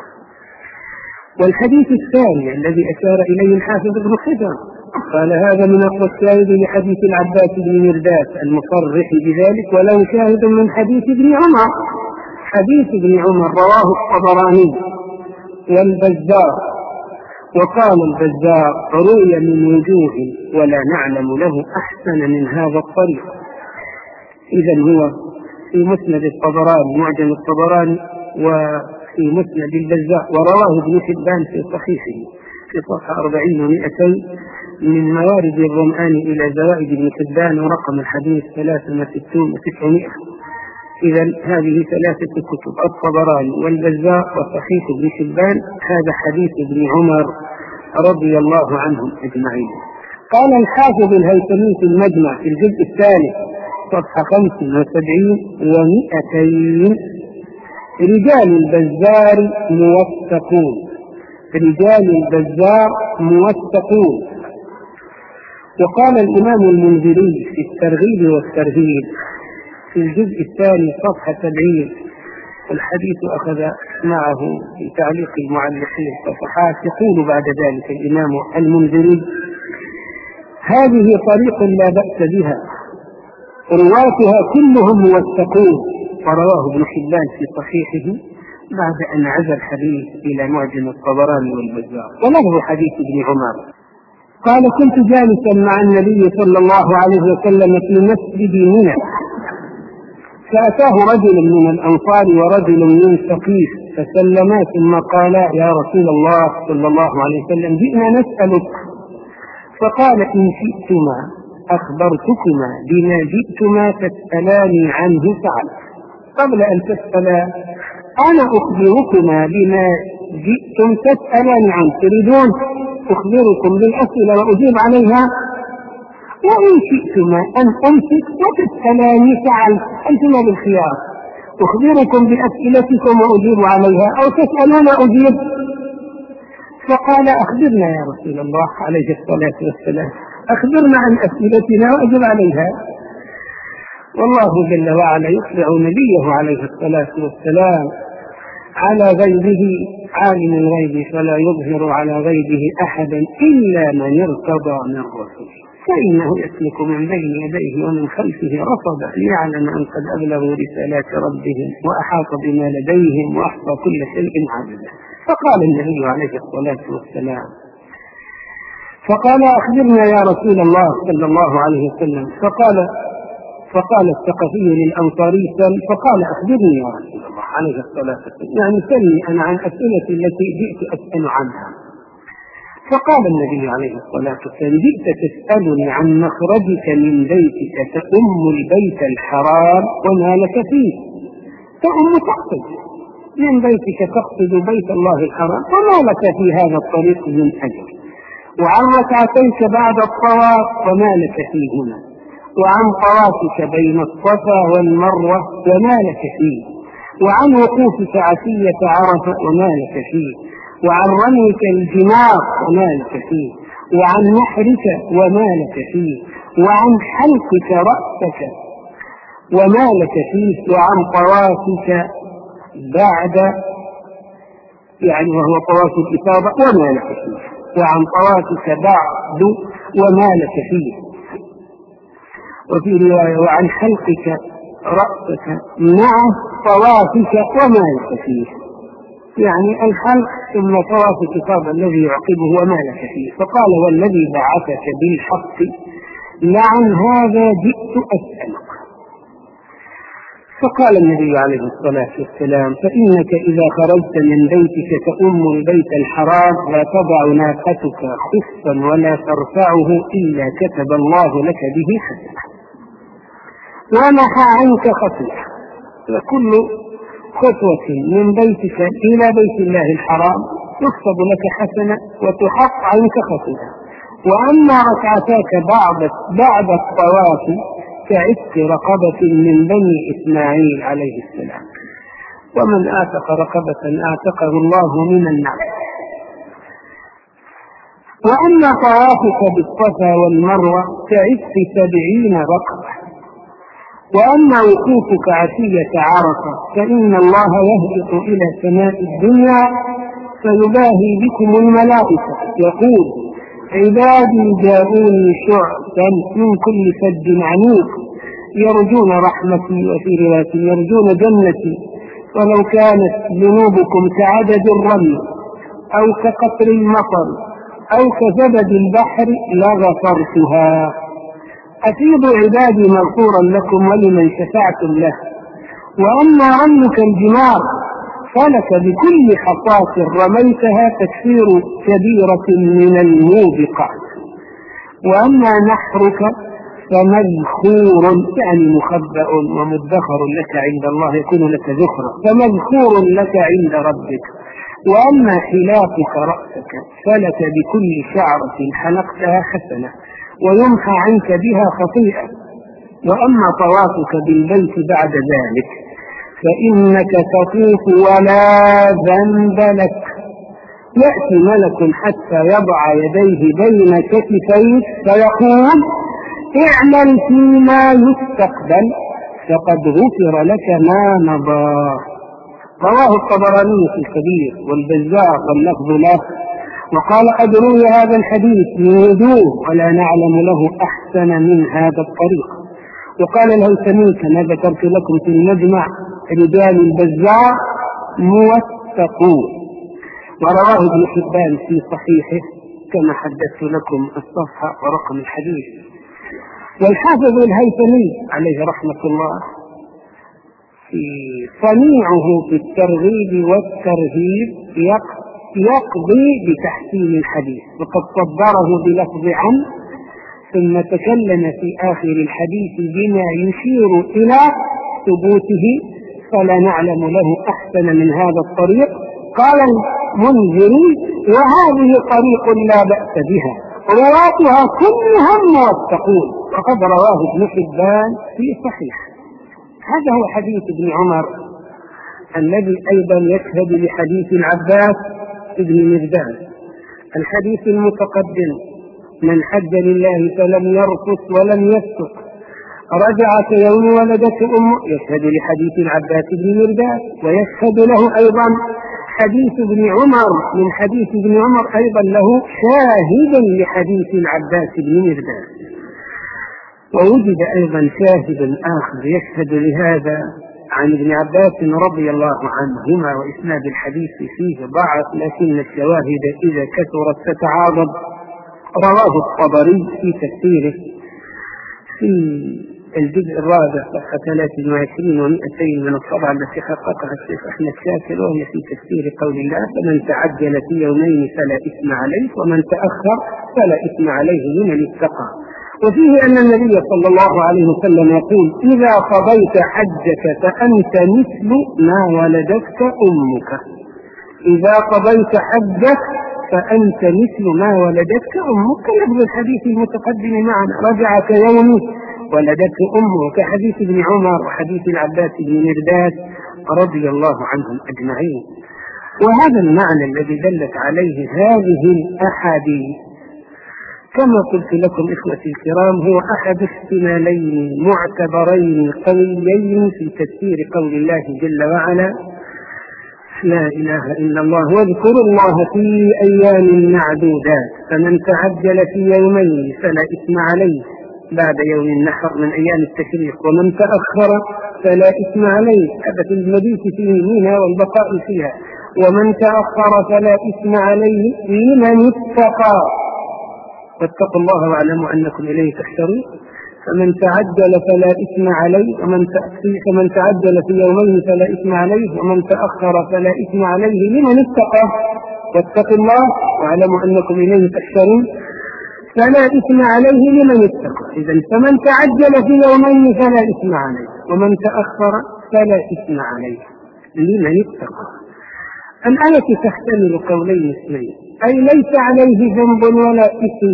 والحديث الثاني الذي أشار إليه الحافظ ابن حجر قال هذا من أقوى الشاهد لحديث العباس بن مرداس المصرح بذلك، وله شاهد من حديث ابن عمر. حديث ابن عمر رواه الطبراني والبزار، وقال البزار روي من وجوه ولا نعلم له أحسن من هذا الطريق. إذن هو في مسند الطبراني معجم الطبراني وفي مسند البزار، ورواه ابن حبان في صحيحه في صفحة أربعين ومئتين من موارد الظمآن إلى زوائد ابن حبان، ورقم الحديث ثلاثة وستون وتسعمائة. إذن هذه ثلاثة كتب الطبراني والبزار وصحيح ابن حبان. هذا حديث ابن عمر رضي الله عنهم أجمعين. قال الحافظ الهيثمي في المجمع في الجزء الثالث صفحة خمس وسبعين ومئتين رجال البزار موثقون. رجال البزار موثقون. وقال الإمام المنذري في الترغيب والترهيب في الجزء الثاني صفحة سبعين، الحديث أخذ معه في تعليق المعلقين صفحات، يقول بعد ذلك الإمام المنذري هذه طريق لا بأس بها رواتها كلهم موثقون. ورواه ابن حبان في صحيحه بعد أن عزى الحديث إلى معجم الطبراني والبزار. ولفظ حديث ابن عمر قال كنت جالسا مع النبي صلى الله عليه وسلم في مسجد منى، فأتاه رجل من الأنصار ورجل من ثقيف فسلما ثم قالا يا رسول الله صلى الله عليه وسلم جئنا نسألك. فقال إن شئتما أخبرتكما بما جئتما تسألاني عنه فعل. قبل أن تسألا أنا أخبركما بما جئتم تسألاني عنه. تريدون أخبركم بالأسئلة وأجيب عليها؟ وإن شئتما أن أمسك وتسألاني فعل، أنتما بالخيار، أخبركم بأسئلتكم وأجيب عليها أو تسألون أجيب. فقال أخبرنا يا رسول الله عليه الصلاة والسلام، أخبرنا عن أسئلتنا وأجيب عليها. والله جل وعلا يخبر نبيه عليه الصلاة والسلام على غيبه عالم الغيب فلا يظهر على غيبه أحدا إلا من ارتضى من رسول، فإنه يسلك من بين يديه ومن خلفه رصدا ليعلم أن قد أبلغوا رسالات ربهم وأحاط بما لديهم وأحصى كل شيء عددا. فقال النبي عليه الصلاة والسلام فقال أخبرنا يا رسول الله صلى الله عليه وسلم. فقال فقال الثقفي للأنصاري فقال أخبرني يا رسول الله عليه الصلاة والسلام، يعني سلني أنا عن أسئلتي التي جئت أسأل عنها. فقال النبي عليه الصلاة والسلام جئت تسألني عن مخرجك من بيتك تأم البيت الحرام وما لك فيه. تأم تقصد من بيتك تقصد بيت الله الحرام وما لك في هذا الطريق من أجر، وعن ركعتيك بعد الطواف وما لك فيهما، وعن طوافك بين الصفا والمروة وما لك فيه، وعن وقوفك عشية عرفة وما لك فيه، وعن رميك الجمار وما لك فيه، وعن نحرك وما لك فيه، وعن حلقك رأسك وما لك فيه، وعن طوافك بعد يعني وهو طواف الإفاضة وما لك فيه، وعن طوافك بعد وما لك فيه. وفي رواية وعن حلقك رأسك مع طوافك وما لك فيه، يعني الحلق ثم طواف الكتاب الذي يعقبه وما لك فيه. فقال والذي بعثك بالحق لعن هذا جئت أسألك. فقال النبي عليه الصلاة والسلام فإنك إذا خرجت من بيتك تؤم البيت الحرام لا تضع ناقتك خفا ولا ترفعه إلا كتب الله لك به حسنة ومحى عنك خطيئة. وكل خطوة من بيتك إلى بيت الله الحرام تكتب لك حسنة وتحط عنك خطيئة. وأما ركعتاك بعد بعد الطواف كعتق رقبة من بني إسماعيل عليه السلام، ومن آتق رقبة آتقه الله من النار. وأما طوافك بالصفا والمروة كعتق سبعين رقبة. وأما وقوفك عشية عرفة فإن الله يهبط إلى سماء الدنيا فيباهي بكم الملائكة يقول عبادي جاءوني شعثا من كل فج عميق يرجون رحمتي وفي رواية يرجون جنتي ولو كانت ذنوبكم كعدد الرمل أو كقطر المطر أو كزبد البحر لغفرتها. أفيضوا عبادي مغفورا لكم ولمن شفعتم له. وأما رمك الجمار فلك بكل خطاة رميتها تكفير كبيرة من الموبقات. وأما نحرك فمذخور يعني مخبأ ومدخر لك عند الله يكون لك ذخرا فمذخور لك عند ربك. وأما حلاقك رأسك فلك بكل شعرة حلقتها حسنة ويمحى عنك بها خطيئة. وأما طوافك بالبيت بعد ذلك فإنك تطوف ولا ذنب لك يأتي ملك حتى يضع يديه بين كتفيك فيقول اعمل فيما يستقبل فقد غفر لك ما مضى. رواه الطبراني في الكبير والبزار واللفظ له. وقال قد روي هذا الحديث من وجوه ولا نعلم له أحسن من هذا الطريق. وقال الهيثمي كما ذكرت لكم في المجمع رجال البزار موثقون. ورواه ابن حبان في صحيحه كما حدثت لكم الصفحة ورقم الحديث. والحافظ الهيثمي عليه رحمة الله في صنيعه في الترغيب والترهيب يقضي بتحسين الحديث وقد صدره بلفظ عن ثم تكلم في آخر الحديث بما يشير إلى ثبوته فلا نعلم له أحسن من هذا الطريق. قال المنذري وهذه طريق لا بأس بها رواتها كلهم موثقون وقد رواه ابن حبان في صحيح. هذا هو حديث ابن عمر الذي أيضا يشهد لحديث العباس ابن مردان الحديث المتقدم من حج لله فلم يرفث ولم يفسق رجع كيوم ولدته أمه يشهد لحديث العباس بن مردان. ويشهد له أيضا حديث ابن عمر من حديث ابن عمر أيضا له شاهدا لحديث العباس بن مردان. ووجد أيضا شاهد آخر يشهد لهذا عن ابن عباس رضي الله عنهما وإسناد الحديث فيه ضعف لكن الشواهد إذا كثرت تتعاضد. رواه الطبري في تفسيره في الجزء الرابع صفحة ثلاثة وعشرين ومئتين من الطبعة التي حققها الشيخ أحمد شاكر وهي في تفسير قول الله فمن تعجل في يومين فلا إثم عليه ومن تأخر فلا إثم عليه لمن اتقى. وفيه أن النبي صلى الله عليه وسلم يقول إذا قضيت حجك فأنت مثل ما ولدتك أمك. إذا قضيت حجك فأنت مثل ما ولدتك أمك لفظ الحديث المتقدم معنا رجع كيوم ولدته أمه كحديث ابن عمر وحديث العباس بن مرداد رضي الله عنهم أجمعين. وهذا المعنى الذي دلت عليه هذه الأحاديث كما قلت لكم إخوتي الكرام هو أحد احتمالين معتبرين قويين في تفسير قول الله جل وعلا لا إله إلا الله. واذكروا الله في أيام معدودات، فمن تعجل في يومين فلا إثم عليه بعد يوم النحر من أيام التشريق، ومن تأخر فلا إثم عليه، هذا في المبيت فيه منها والبقاء فيها، ومن تأخر فلا إثم عليه لمن اتقى، واتقوا الله واعلموا أنكم إليه تحشرون. فمن تعجل فلا إثم عليه، ومن فمن تعجل في يومين فلا إثم عليه، ومن تأخر فلا إثم عليه لمن اتقى، واتقوا الله واعلموا أنكم إليه تحشرون. فلا إثم عليه لمن اتقى. إذن فمن تعجل في يومين فلا إثم عليه، ومن تأخر فلا إثم عليه لمن اتقى. الآية تحتمل قولين اثنين، أي ليس عليه ذنب ولا إثم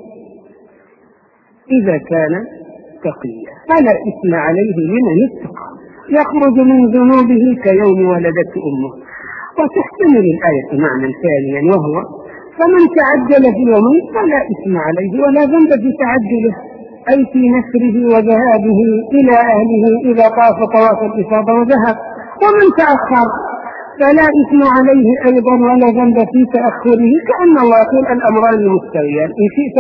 إذا كان تقيا، فلا إثم عليه لمن اتقى، يخرج من ذنوبه كيوم ولدته أمه. وتحتمل الآية معنى ثانيا، وهو فمن تعجل في يومين فلا إثم عليه ولا ذنب في تعجله، أي في نسره وذهابه إلى أهله إذا طاف طواف الإفاضة وذهب. ومن تأخر فلا إثم عليه أيضا ولا ذنب في تأخره، كأن الله يقول الأمران مستويان، إن شئت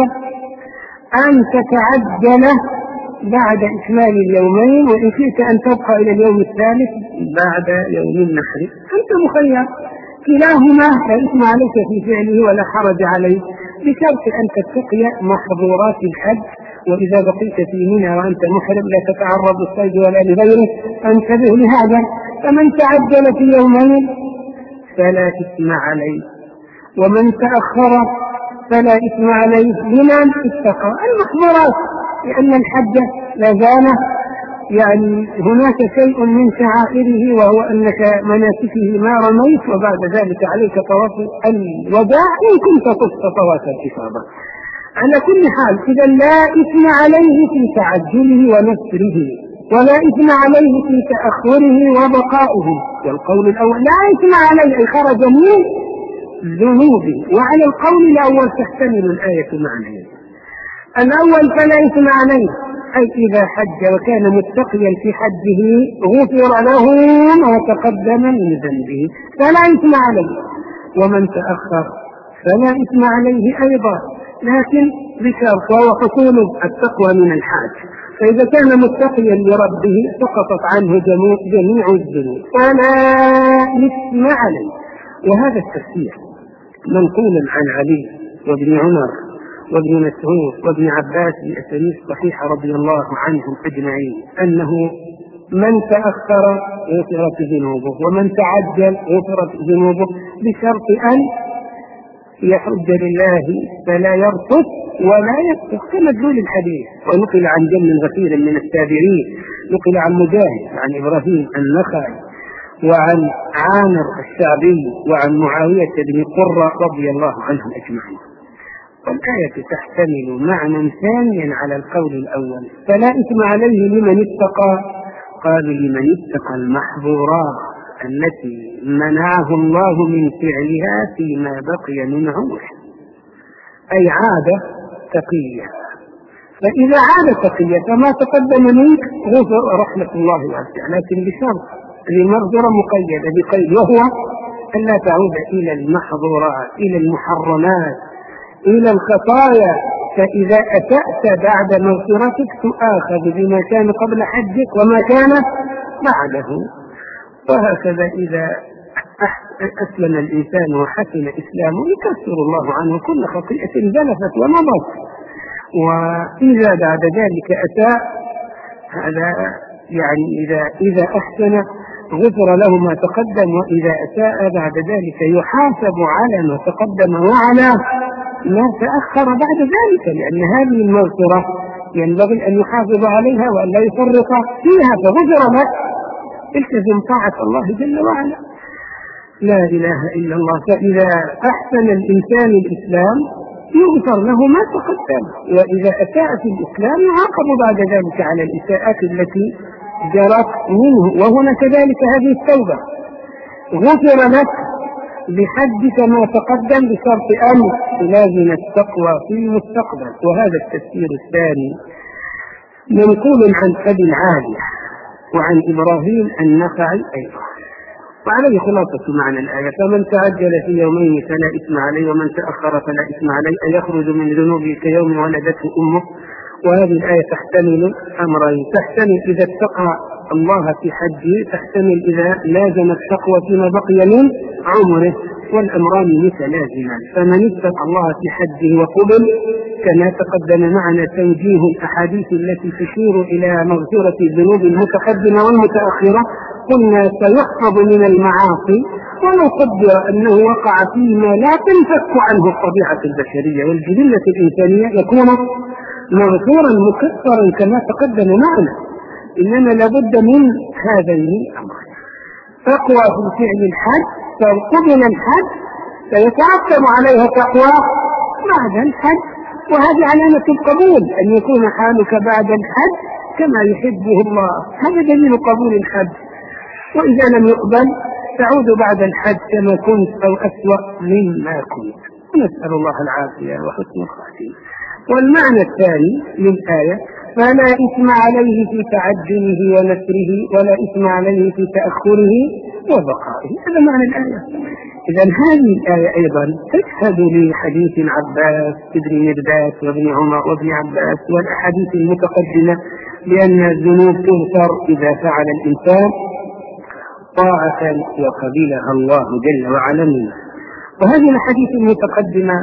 أن تتعجل بعد إكمال اليومين، وإن شئت أن تبقى إلى اليوم الثالث بعد يوم النحر، أنت مخير، كلاهما لا إثم عليك في فعله ولا حرج عليه، بشرط أن تتقي محظورات الحج. وإذا بقيت في منى وأنت محرم لا تتعرض للصيد ولا لغيره، انتبه لهذا. فمن تعجل في يومين فلا إثم عليه، ومن تأخر فلا إثم عليه لمن اتقى. المحظورات لأن الحج لا زال يعني هناك شيء من شعائره، وهو أنك مناسكه ما رميت، وبعد ذلك عليك طواف الوداع إن كنت طفت طواف الإفاضة. على كل حال إذا لا إثم عليه في تعجله ونسره، ولا إثم عليه في تأخره وبقائه. والقول الأول لا إثم عليه أي خرج من ذنوبه. وعلى القول الأول تحتمل الآية معنيين، الأول فلا إثم عليه أي إذا حج وكان متقيا في حجه غفر له ما تقدم من ذنبه فلا إثم عليه، ومن تأخر فلا إثم عليه أيضا، لكن بشرط وهو حصول التقوى من الحاج. فإذا كان متقيا لربه سقطت عنه جميع الذنوب فلا إثم عليه. وهذا التفسير منقول عن علي وابن عمر وابن مسعود وابن عباس بأسانيد صحيحة رضي الله عنهم أجمعين، أنه من تأخر غفرت ذنوبه، ومن تعجل غفرت ذنوبه، بشرط أن يحج لله فلا يرفث ولا يفسق كمدلول الحديث. ونقل عن جم غفير من التابعين، نقل عن مجاهد عن إبراهيم النخعي وعن عامر الشعبي وعن معاوية بن قرة رضي الله عنهم أجمعين. والآية تحتمل معنى ثانيا على القول الأول، فلا إثم عليه لمن اتقى، قالوا لمن اتقى المحظورات التي منعه الله من فعلها فيما بقي من عمره، أي عاد تقيا. فإذا عاد تقيا فما تقدم منك غفر رحمة الله واسعة، لكن بشرط المغفرة مقيدة بقيد، وهو أن لا تعود إلى المحظورات إلى المحرمات إلى الخطايا. فإذا أتأت بعد مغفرتك تؤاخذ بما كان قبل حجك وما كان بعده. وهكذا إذا أسلم الإنسان وحسن إسلامه يكفر الله عنه كل خطيئة زلفت ومضت. وإذا بعد ذلك أتى هذا يعني إذا إذا أحسن غفر له ما تقدم، وإذا أساء بعد ذلك يحاسب على ما تقدم وعلى ما تأخر بعد ذلك، لأن هذه المغفرة ينبغي أن يحافظ عليها وأن لا يفرط فيها، فغفر له. التزم طاعة الله جل وعلا، لا إله إلا الله. فإذا أحسن الإنسان الإسلام يغفر له ما تقدم، وإذا أساء في الإسلام يعاقب بعد ذلك على الإساءات التي جرت منه. وهنا كذلك هذه التوبة غفر لك بحجك ما تقدم بشرط أن تلازم التقوى في المستقبل. وهذا التفسير الثاني منقول عن أبي العالية وعن إبراهيم النخعي أيضا. وعليه خلاصة معنى الآية: فمن تعجل في يومين فلا إثم عليه ومن تأخر فلا إثم عليه، أن يخرج من ذنوبه كيوم ولدته أمه. وهذه الآية تحتمل أمرين: تحتمل إذا اتقى الله في حجه، تحتمل إذا لازم التقوى فيما بقي من عمره، والأمران متلازمان. فمن اتقى الله في حجه وقبل، كما تقدم معنا توجيه الأحاديث التي تشير إلى مغفرة الذنوب المتقدمة والمتأخرة، قلنا سيحفظ من المعاصي ولو قدر أنه وقع فيما لا تنفك عنه الطبيعة البشرية والجبلة الإنسانية، يكون مغفورا مكفرا كما تقدم معنا. إنما لابد من هذين الأمرين: تقوى في فعل الحج، فقبل الحج سيترتب عليها تقوى بعد الحج، وهذه علامة القبول، أن يكون حالك بعد الحج كما يحبه الله، هذا دليل قبول الحج. وإذا لم يقبل تعود بعد الحج كما كنت أو أسوأ مما كنت. نسأل الله العافية وحسن الخاتمة. والمعنى الثاني للآية: فلا إثم عليه في تعجله ونسره ولا إثم عليه في تأخره وبقائه. هذا معنى الآية. إذن هذه الآية أيضا تشهد لحديث عباس ابن مرداس وابن عمر وابن عباس والأحاديث المتقدمة بأن الذنوب تغفر إذا فعل الإنسان طاعة وقبلها الله جل وعلا منه. وهذه الحديث المتقدمة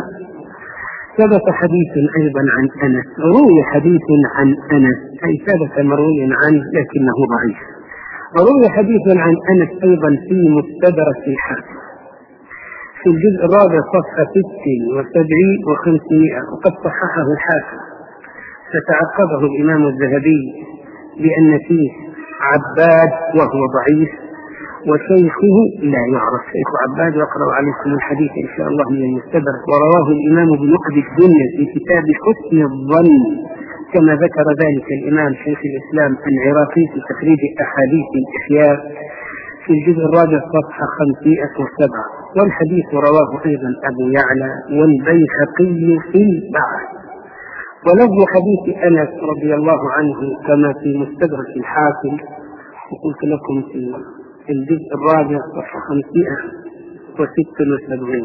ثبت حديث أيضا عن أنس، روي حديث عن أنس أي ثبت مروي عنه لكنه ضعيف. وروي حديث عن أنس أيضا في مستدرك الحاكم في الجزء الرابع صفحة ست وسبعين وخمسمائة، وقد صححه الحاكم، فتعقبه الإمام الذهبي بأن فيه عباد وهو ضعيف، وشيخه لا يعرف. شيخ عباد يقرأ عليكم الحديث إن شاء الله من المستدرك، ورواه الإمام بنقد الدنيا في كتاب حسن الظن، كما ذكر ذلك الإمام شيخ الإسلام العراقي في تخريج أحاديث الإحياء في الجزء الرابع صفحة خمسمائة وسبعة. والحديث رواه أيضا أبو يعلى والبيهقي في البعث. ولفظ حديث أنس رضي الله عنه كما في مستدرك الحاكم، وقلت لكم في الجزء الرابع صفحة خمسمائة وستة وسبعين.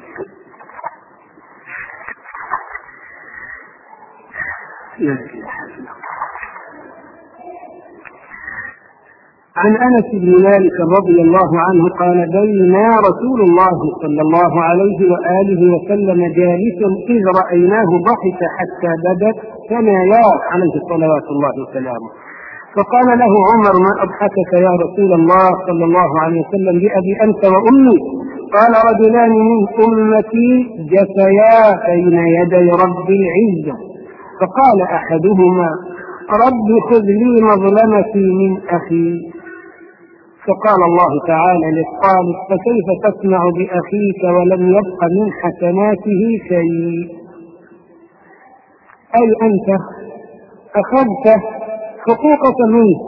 عن أنس بن مالك رضي الله عنه قال: بينا رسول الله صلى الله عليه وآله وسلم جالس إذ رأيناه ضحك حتى بدت ثناياه عليه صلوات الله وسلامه، فقال له عمر: ما أضحكك يا رسول الله صلى الله عليه وسلم بأبي أنت وأمي؟ قال: رجلان من أمتي جثيا بين يدي رب العزة، فقال أحدهما: رب خذ لي مظلمتي من أخي. فقال الله تعالى للطالب: فكيف تصنع بأخيك ولم يبق من حسناته شيء؟ أي أنت أخذت حقوقك منه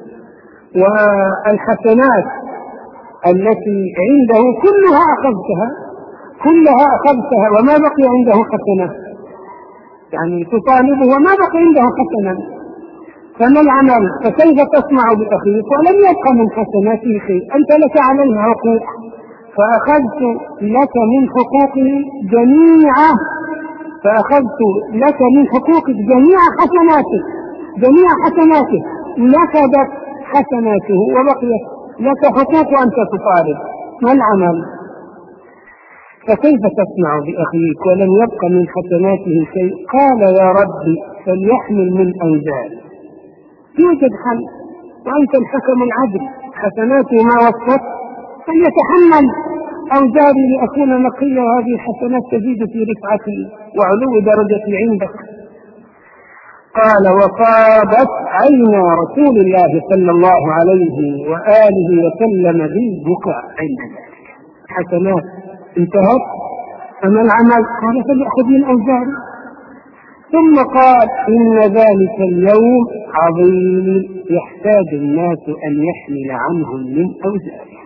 والحسنات التي عنده كلها أخذتها كلها أخذتها وما بقي عنده حسنة، يعني تطالبه وما بقي عنده حسنة، فما العمل؟ فكيف تصنع بأخيك ولم يبق من حسناته شيء؟ أنت لك عليه حقوق، فأخذت لك من حقوقه جميعا فأخذت لك من حقوقك جميع حسناته جميع حسناته نفذت حسناته وبقيت لك حقوق أنت تطالب، ما العمل؟ فكيف تصنع بأخيك ولم يبق من حسناته شيء؟ قال: يا ربي فليحمل من أوزاري. يوجد حل، وأنت الحكم العدل، حسناته ما وصفت فليتحمل أوزاري لأكون نقيا، وهذه الحسنات تزيد في رفعتي وعلو درجتي عندك. قال: وقابت عينا رسول الله صلى الله عليه وآله وسلم بالبكاء عند ذلك. حسنات انتهت، أما العمل؟ قال: فليأخذ من أوزاري. ثم قال: إن ذلك اليوم عظيم يحتاج الناس أن يحمل عنهم من أوزارهم.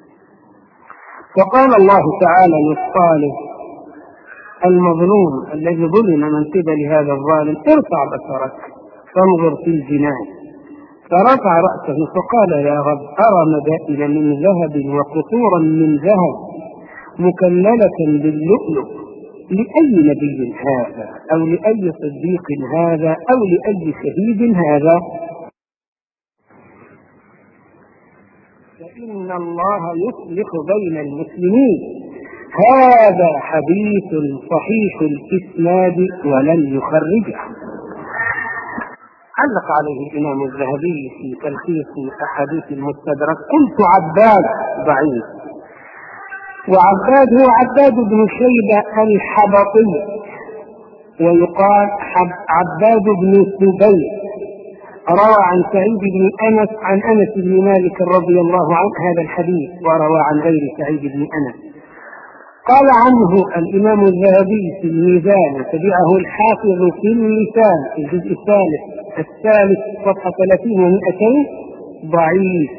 فقال الله تعالى للطالب المظلوم الذي ظلم من قبل هذا الظالم: ارفع بصرك فانظر في الجنان فرفع رأسه فقال: يا رب، أرى مدائن من ذهب وقصورا من ذهب مكللة باللؤلؤ، لأي نبي هذا؟ أو لأي صديق هذا؟ أو لأي شهيد هذا؟ فإن الله يصلح بين المسلمين. هذا حديث صحيح الإسناد ولم يخرجه. علق عليه الإمام الذهبي في تلخيص أحاديث المستدرك: قلت عباد ضعيف، وعباد هو عباد بن شيبة الحبطي، ويقال عباد بن سبيل، روى عن سعيد بن أنس عن أنس بن مالك رضي الله عنه هذا الحديث، وروى عن غير سعيد بن أنس. قال عنه الإمام الذهبي في الميزان، وتبعه الحافظ في اللسان في الجزء الثالث الثالث صفحة ثلاثين ومئتين: ضعيف.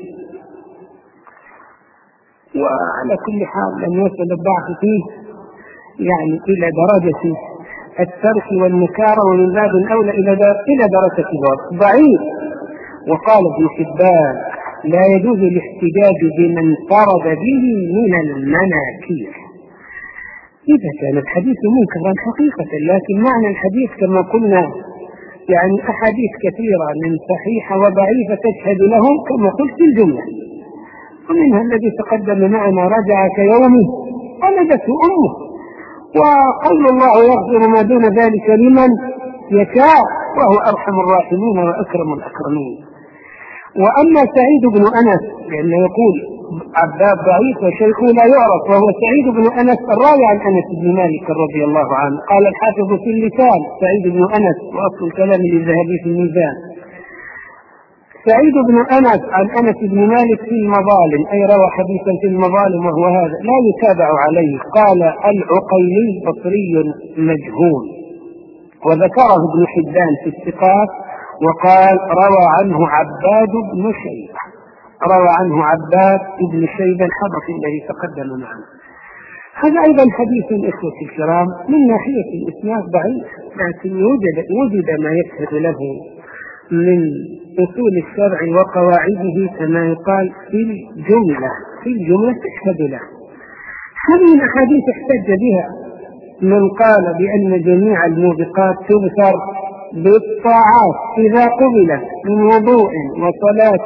وعلى كل حال لم يصل الضعف فيه يعني إلى درجة الترك والنكارة، ومن باب أولى إلى إلى درجة الوضع ضعيف. وقال ابن حبان: لا يجوز الاحتجاج بمن فرد به من المناكير إذا كان الحديث منكرا حقيقة، لكن معنى الحديث كما قلنا يعني أحاديث كثيرة من صحيحة وضعيفة تشهد له كما قلت في الجملة، ومنها الذي تقدم معنا: رجع كيومه ولدته أمه. وقول الله يغفر ما دون ذلك لمن يشاء وهو أرحم الراحمين وأكرم الأكرمين. وأما سعيد بن أنس لأنه يقول عباد ضعيف وشيخه لا يعرف، وهو سعيد بن أنس الراوي عن أنس بن مالك رضي الله عنه. قال الحافظ في اللسان: سعيد بن أنس، وأصل الكلام للذهبي في الميزان. سعيد بن أنس عن أنس بن مالك في المظالم، أي روى حديثا في المظالم وهو هذا، لا يتابع عليه. قال العقيلي بصري مجهول، وذكره ابن حبان في الثقات، وقال روى عنه عباد بن شيبة، روى عنه عباد بن شيبة الحبطي الذي تقدم معنا. هذا أيضا حديث إخوة الكرام من ناحية الإسناد ضعيف، لكن وجد, وجد ما يشهد له من أصول الشرع وقواعده كما يقال في الجملة في الجملة تشهد له. هذه الأحاديث احتج بها من قال بأن جميع الموبقات تغفر بالطاعات إذا قبلت من وضوء وصلاة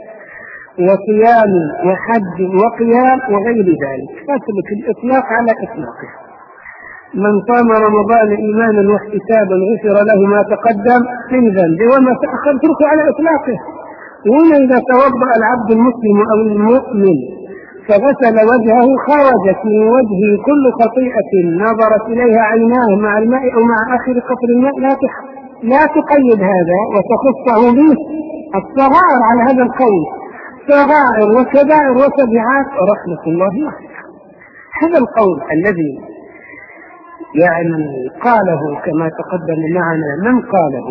وصيام وحج وقيام وغير ذلك، فاترك الإطلاق على إطلاقه. من صام رمضان إيمانا واحتسابا غفر له ما تقدم من ذنبه وما تأخر، اتركه على إطلاقه. وهنا إذا توضأ العبد المسلم أو المؤمن فغسل وجهه خرجت من وجهه كل خطيئة نظرت إليها عيناه مع الماء أو مع آخر قطر الماء، لا لا تقيد هذا وتخصه به الصغائر على هذا القول، صغائر وكبائر وتبعات ورحمة الله وحده. هذا القول الذي يعني قاله كما تقدم معنا من قاله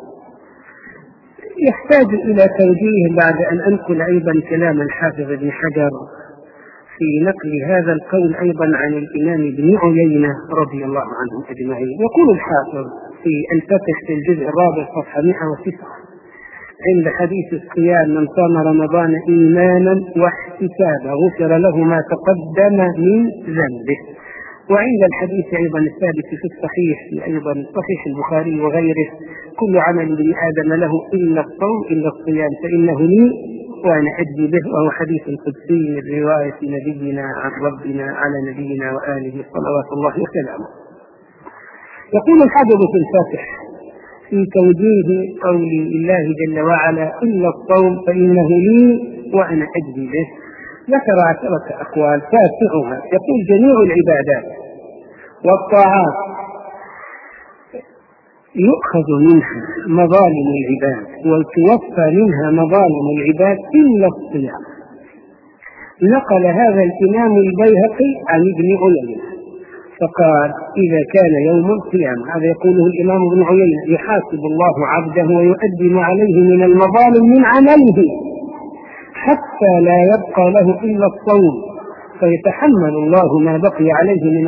يحتاج إلى توجيه بعد أن أنقل أيضا كلام الحافظ ابن حجر في نقل هذا القول أيضا عن الإمام ابن عيينة رضي الله عنهم أجمعين. يقول الحافظ في الفتح في الجزء الرابع صفحة مئة وتسعة عند حديث الصيام: من صام رمضان إيمانا واحتسابا غفر له ما تقدم من ذنبه. وعند الحديث أيضا الثابت في الصحيح في أيضا صحيح البخاري وغيره: كل عمل ابن آدم له إلا الصوم إلا الصيام فإنه لي وأنا أجزي به، وهو حديث قدسي من رواية نبينا عن ربنا على نبينا وآله صلوات الله وسلامه. يقول الحافظ في الفاتح في توجيه قول الله جل وعلا: إلا الصوم فإنه لي وأنا أجزي به، ذكر عشرة أقوال تاسعها. يقول: جميع العبادات والطاعات يؤخذ منها مظالم العباد وتوفى منها مظالم العباد إلا الصيام. نقل هذا الإمام البيهقي عن ابن عيينة فقال: إذا كان يوم القيامة، هذا يقوله الإمام ابن عيينة، يحاسب الله عبده ويؤدي ما عليه من المظالم من عمله حتى لا يبقى له إلا الصوم، فيتحمل الله ما بقي عليه من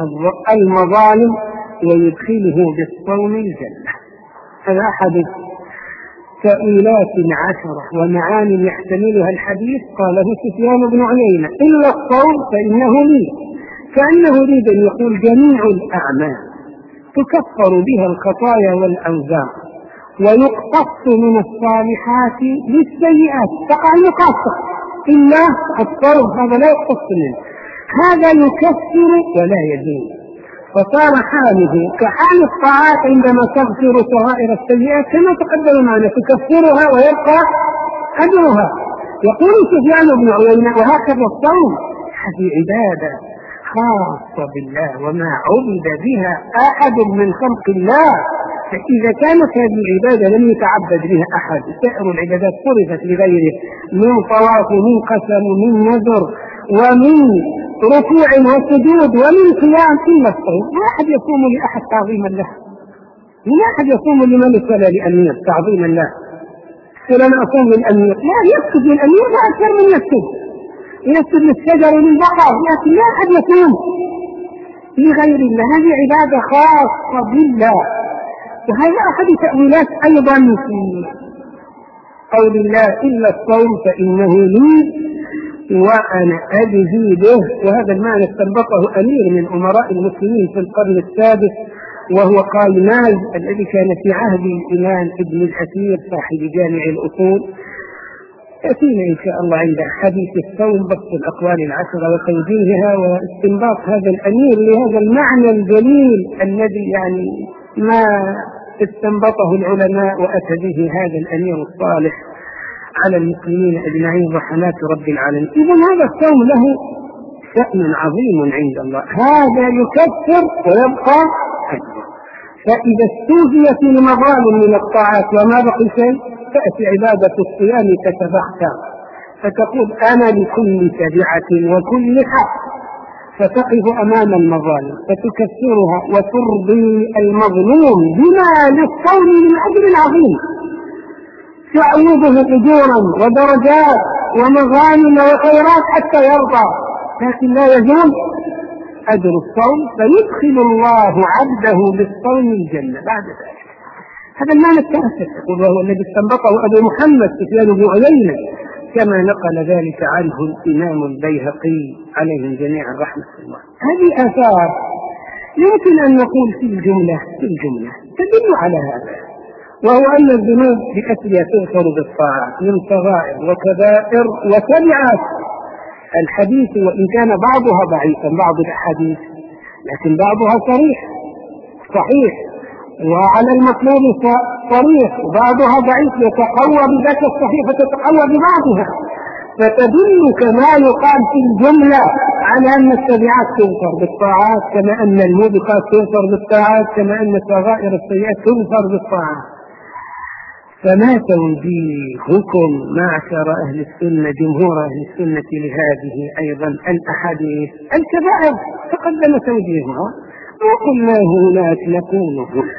المظالم ويدخله بالصوم الجنة. هذا أحد تأويلات عشرة ومعاني يحتملها الحديث قاله سفيان بن عيينة: إلا الصوم فإنه لي، كأنه يريد أن يقول جميع الأعمال تكفر بها الخطايا والأوزار ويقتص من الصالحات للسيئات، تقع المقاصة، إلا الصوم هذا لا يقتص منه، هذا يكفر ولا يزيد، فصار حاله كحال الطاعات عندما تغفر صغائر السيئات كما تقدم معنا، تكفرها ويبقى أجرها. يقول سفيان بن عيينة: وهكذا الصوم، هذه عبادة خاصة بالله وما عبد بها أحد من خلق الله، فإذا كانت هذه العبادة لم يتعبد بها أحد، سائر العبادات صرفت لغيره من طواف ومن قسم ومن نذر ومن ركوع وسجود ومن قيام، إلا الصوم. لا أحد يصوم لأحد تعظيما له، لا أحد يصوم لملك ولا لأمير تعظيما له. فلما أصوم للأمير لا يسجد للأمير، لا أكثر من يسجد يسجد للشجر وللبقر، لكن لا أحد يصوم لغير الله، هذه عبادة خاصة بالله. وهذا أحد تأويلات أيضا في قول الله: إلا الصوم فإنه لي وأنا أجزي به. وهذا المعنى استنبطه أمير من أمراء المسلمين في القرن السادس، وهو قايماز الذي كان في عهد الإمام ابن الأثير صاحب جامع الأصول. يأتينا إن شاء الله عند حديث الصوم بسط الأقوال العشرة وتوجيهها واستنباط هذا الأمير لهذا المعنى الجليل الذي يعني ما استنبطه العلماء وأتى به هذا الأمير الصالح على المسلمين أجمعين رحمات رب العالمين. إذن هذا الصوم له شأن عظيم عند الله، هذا يكفر ويبقى أجر. فإذا استوفيت المظالم من الطاعات وما بقي شيء، تأتي عبادة الصيام تتبختر فتقول: أنا لكل تبعة وكل حق، فتقف أمام المظالم فتكفرها وترضي المظلوم بما للصوم من أجر العظيم، تعوضه أجورا ودرجات ومغانم وخيرات حتى يرضى، لكن لا يزول أجر الصوم، فيدخل الله عبده بالصوم الجنة بعد ذلك. هذا المعنى التاسع يقول، وهو الذي استنبطه أبو محمد سفيان بن عيينة، كما نقل ذلك عنه الإمام البيهقي عليهم جميعا رحمة الله. هذه آثار يمكن أن نقول في الجملة في الجملة تدل على هذا، وهو أن الذنوب بأسرها تغفر بالطاعات من صغائر وكبائر وتبعات. الحديث وإن كان بعضها ضعيفا، بعض الأحاديث، لكن بعضها صريح صحيح وعلى المطلوب صريح، وبعضها ضعيف يتقوى بذات الصحيح فتتقوى ببعضها، فتدل كما يقال في الجملة على أن التبعات تغفر بالطاعات، كما أن الموبقات تغفر بالطاعات، كما أن صغائر السيئات تغفر بالطاعات. فما توجيهكم معشر أهل السنة، جمهور أهل السنة، لهذه أيضا الأحاديث؟ الكبائر تقدم توجيهها وقلنا هناك نقول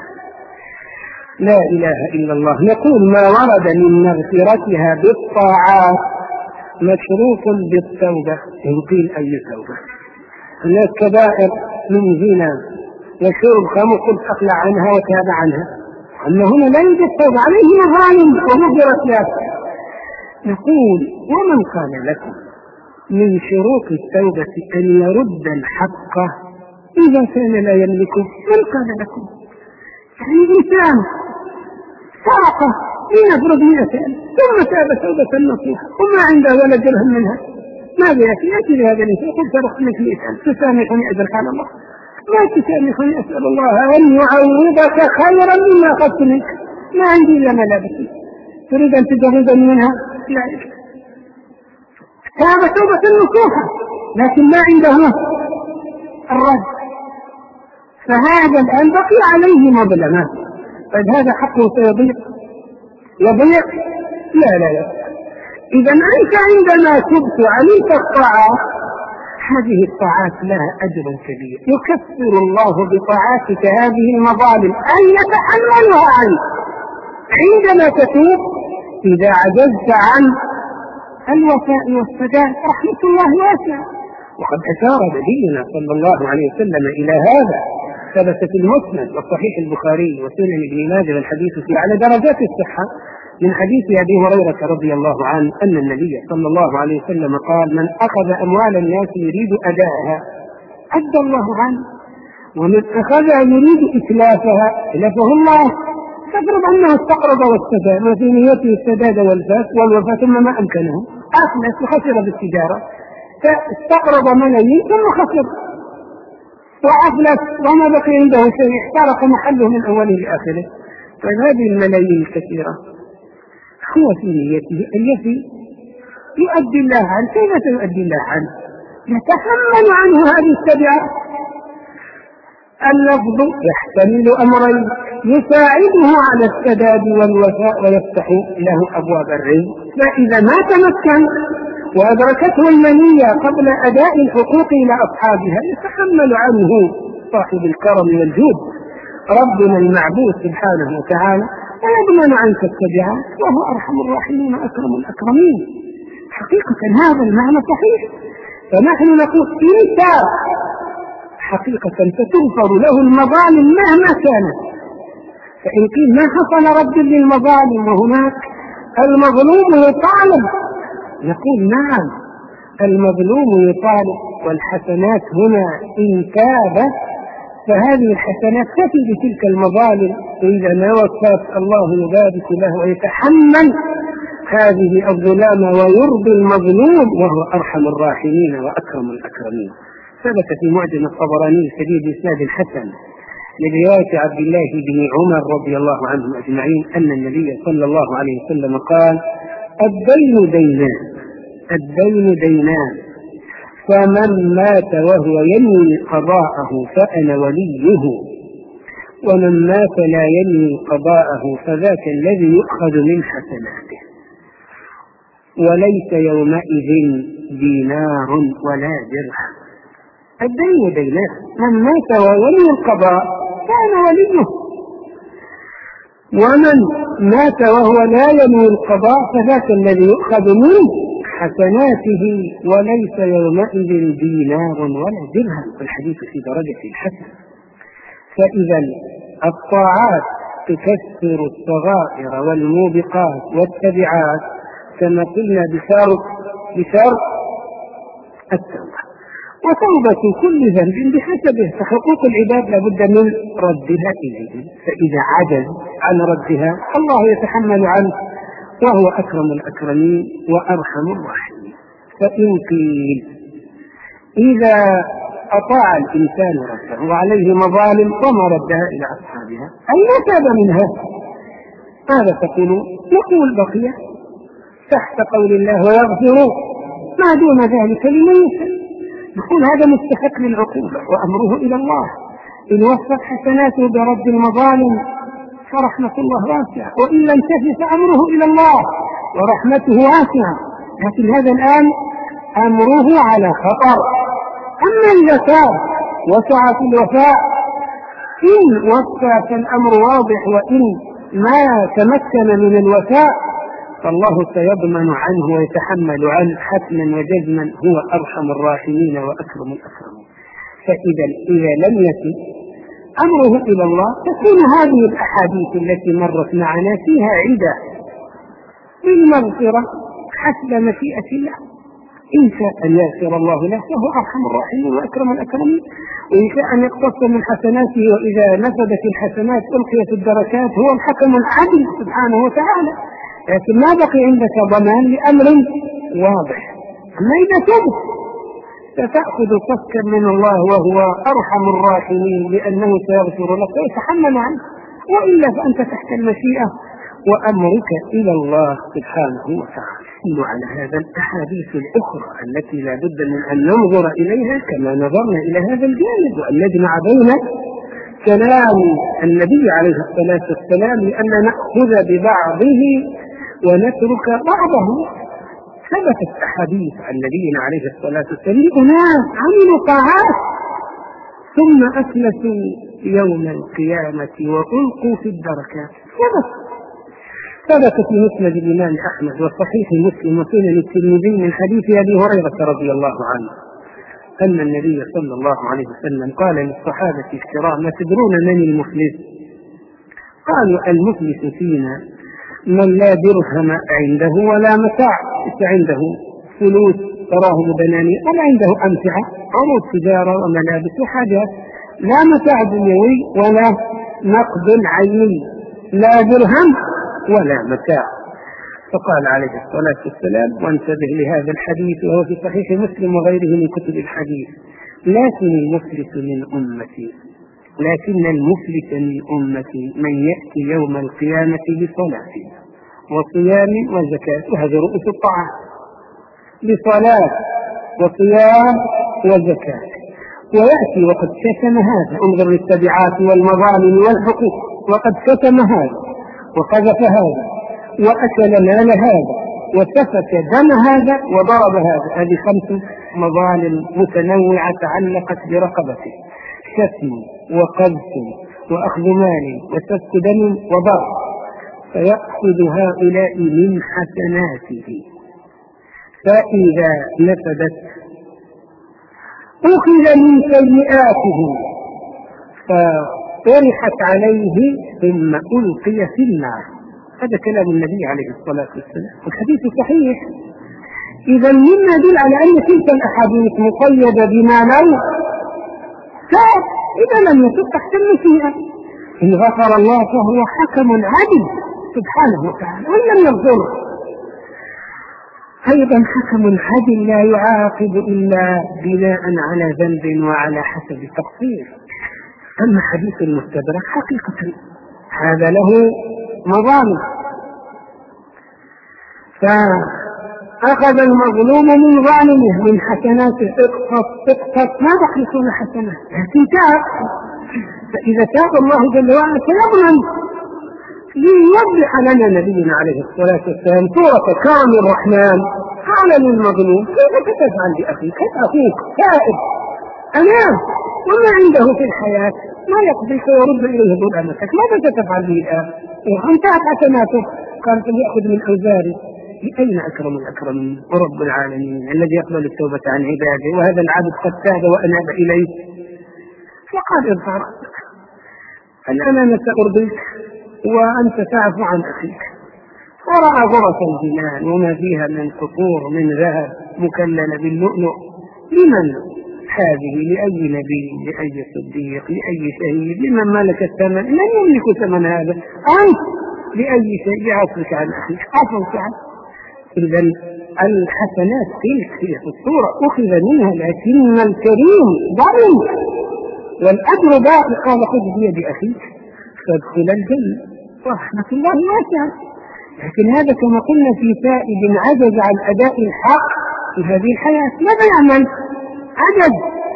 لا إله إلا الله، نقول ما ورد من مغفرتها بالطاعات مشروط بالتوبة، إن قيل أي توبة. هناك كبائر من زنا وشرب خمر قلت أقلع عنها وتاب عنها، أما هنا لا يوجد توبة، عليه مظالم ومغفرة له. نقول: ومن قال لكم من شروط التوبة أن يرد الحق إذا كان لا يملكه؟ من قال لكم؟ يعني إنسان سرقه لنفرض مئة ألف ثم تاب توبة نصوحة وما عنده ولا درهم منها، ماذا يأتي؟ يأتي لهذا الإنسان يقول: سرقت منك مئة ألف، تسامحني أجرك على الله؟ ما تسامحني، أسأل الله أن يعوضك خيرا مما أخذت منك، ما عندي إلا ملابسي، تريد أن تجردني منها؟ لا يجب. تاب توبة نصوحة لكن ما عنده الرد، فهذا الآن بقي عليه مظلمات، طيب هذا حقه سيضيع يضيع؟ لا لا لا. إذا أنت عندما تبت عليك الطاعات، هذه الطاعات لها أجر كبير، يكفر الله بطاعاتك هذه المظالم أن يتحملها عنك عندما تتوب. إذا عجزت عن الوفاء والسداد رحمة الله واسعة، وقد أشار نبينا صلى الله عليه وسلم إلى هذا، ثبت في المسند وصحيح البخاري وسنن ابن ماجه والحديث فيه على درجات الصحة، من حديث أبي هريرة رضي الله عنه أن النبي صلى الله عليه وسلم قال: من أخذ أموال الناس يريد أداءها أدى الله عنه، ومن أخذها يريد إتلافها إتلافه الله. تفرض أنه استقرض واستداد وفي نيته السداد والوفاة ثم ما أمكنه، أفلس وخسر بالتجارة، فاستقرض ملايين ثم خسر وأفلس وما بقي عنده شيء، احترق محله من أوله لآخره. فهذه الملايين الكثيرة هو في نيته التي يؤدي الله عنه. كيف سيؤدي الله عنه؟ يتحمل عنه هذه التبعات. اللفظ يحتمل أمرين: يساعده على السداد والوفاء ويفتح له أبواب الرزق، فإذا ما تمكن وأدركته المنية قبل أداء الحقوق إلى أصحابها يتحمل عنه صاحب الكرم والجود ربنا المعبود سبحانه وتعالى ويضمن عنك التبعات، وهو أرحم الراحمين وأكرم الأكرمين. حقيقة هذا المعنى صحيح. فنحن نقول إنت حقيقة ستغفر له المظالم مهما كانت. فإن قيل ما حصل رد للمظالم وهناك المظلوم يطالب، نقول نعم، المظلوم يطالب، والحسنات هنا إن تاب فهذه الحسنات تفي بتلك المظالم، وإذا ما وفاك الله يبارك له ويتحمل هذه الظلام ويرضي المظلوم، وهو أرحم الراحمين وأكرم الأكرمين. ثبت في معجم الطبراني الكبير بإسناد الحسن لرواية عبد الله بن عمر رضي الله عنهم أجمعين أن النبي صلى الله عليه وسلم قال: الدين دينان الدين دينان فمن مات وهو ينوي قضاءه فأنا وليه، ومن مات لا ينوي قضاءه فذاك الذي يؤخذ من حسناته، وليس يومئذ دينار ولا درهم. الدين دينان، من مات وينوي القضاء فأنا وليه، ومن مات وهو لا ينوي القضاء فذاك الذي يؤخذ منه حسناته، وليس يومئذ دينار ولا درهم. الحديث في درجة الحسن. فإذا الطاعات تكسر الصغائر والموبقات والتبعات كما قلنا بشرط بشرط التوبة، وتوبة كل ذنب بحسبه، فحقوق العباد لابد من ردها إليه، فإذا عجز عن ردها الله يتحمل عنه وهو أكرم الأكرمين وأرحم الراحمين. فإن قيل إذا أطاع الإنسان ربه وعليه مظالم وما ردها إلى أصحابها أين تاب منها؟ ماذا تقول؟ نقول بقي تحت قول الله ويغفر ما دون ذلك لمن يشاء. نقول هذا مستحق للعقوبة وأمره إلى الله. إن وفق حسناته برد المظالم فرحمة الله واسعة، وإن لم تفي فأمره إلى الله ورحمته واسعة. لكن هذا الآن أمره على خطر. أما إذا كان وسع في الوفاء إن وفى فالأمر واضح، وإن ما تمكن من الوفاء فالله سيضمن عنه ويتحمل عنه حتما وجزما، هو أرحم الراحمين وأكرم الأكرمين. فإذا إذا لم يفي أمره إلى الله تكون هذه الأحاديث التي مرت معنا فيها عدة بالمغفرة حسب مشيئة الله. إن شاء أن يغفر الله له فهو أرحم الراحمين وأكرم الأكرمين، وإن شاء أن يقتص من حسناته وإذا نفذت الحسنات ألقيت الدركات هو الحكم العدل سبحانه وتعالى. لكن ما بقي عندك ضمان لأمر واضح. أما إذا تبت فتأخذ صفكا من الله وهو أرحم الراحمين لأنه سيغفر لك ويتحمل عنك، وإلا فأنت تحت المشيئة وأمرك إلى الله سبحانه وتعالى. على هذا الأحاديث الأخرى التي لا بد من أن ننظر إليها كما نظرنا إلى هذا الجانب، وأن نجمع بين كلام النبي عليه الصلاة والسلام لأن نأخذ ببعضه ونترك بعضه. ثبتت أحاديث عن نبينا عليه الصلاة والسلام أناس عملوا طاعات ثم أفلسوا يوم القيامة وألقوا في الدركات. ثبت ثبت في مسند الإمام أحمد وصحيح مسلم وسنن الترمذي من حديث أبي هريرة رضي الله عنه أن النبي صلى الله عليه وسلم قال للصحابة الكرام: تدرون من المفلس؟ قالوا: المفلس فينا من لا درهم عنده ولا متاع، عنده فلوس تراهم دنانير ولا عنده أمتعة، عروض تجارة وملابس وحاجات، لا متاع دنيوي ولا نقد عيني، لا درهم ولا متاع. فقال عليه الصلاة والسلام، وانتبه لهذا الحديث وهو في صحيح مسلم وغيره من كتب الحديث: لكن المفلس من أمتي لكن المفلس من أمتي من يأتي يوم القيامة بصلاة وصيام وزكاة، وهذا رؤوس الطاعات، بصلاة وصيام وزكاة، ويأتي وقد شتم هذا، انظر للتبعات والمظالم والحقوق، وقد شتم هذا وقذف هذا وأكل مال هذا وسفك دم هذا وضرب هذا. هذه خمس مظالم متنوعة تعلقت برقبته: شتم وقذف وأخذ مال وسفك دم وضرب، فيأخذ هؤلاء من حسناته، فإذا نفدت أخذ من سيئاته فطرحت عليه ثم ألقي في النار. هذا كلام النبي عليه الصلاة والسلام، والحديث صحيح. إذا مما يدل على أن تلك الأحاديث مقيدة بما لو كان، إذا لم يكن تحت المشيئة. إن غفر الله فهو حكم عدل سبحانه وتعالى، وإن لم يغفر أيضا حكم عدل لا يعاقب إلا بناء على ذنب وعلى حسب تقصير. أما حديث المستدرك حقيقة هذا له مظالم، فأخذ المظلوم من ظالمه من حسناته، اقتص اقتص ما بقيتون حسنات، لكن تاب. فإذا تاب الله جل وعلا سيضمن. ليوضح لنا نبينا عليه الصلاة والسلام سورة كرم الرحمن، قال للمظلوم: كيف تفعل بأخيك؟ أخوك تائب أمام وما عنده في الحياة ما يقضيك ويرد إليه ظلمتك، ماذا ستفعل به الآن؟ وانتهت حسناته. قال: فليأخذ من أوزاره. أين أكرم الأكرمين ورب العالمين الذي يقبل التوبة عن عباده، وهذا العبد قد تاب وأناب إليه. فقال: ارفع رأسك، الآن أنا سأرضيك وأنت تعفو عن أخيك. ورأى غرف الجنان وما فيها من قصور من ذهب مكللة باللؤلؤ. لمن هذه؟ لأي نبي، لأي صديق، لأي شهيد، لمن ملك الثمن؟ من يملك ثمن هذا؟ أنت. لأي شيء؟ يعفوك عن أخيك، عفوك عنه. إذا الحسنات تلك هي في الصورة أخذ منها، لكن الكريم ضرب والأجر باقي. قال: خذ بيد أخيك فادخل الجنة ورحمة الله واسعة. لكن هذا كما قلنا في سائد عجز عن أداء الحق في هذه الحياة، ماذا يعمل؟ عجز.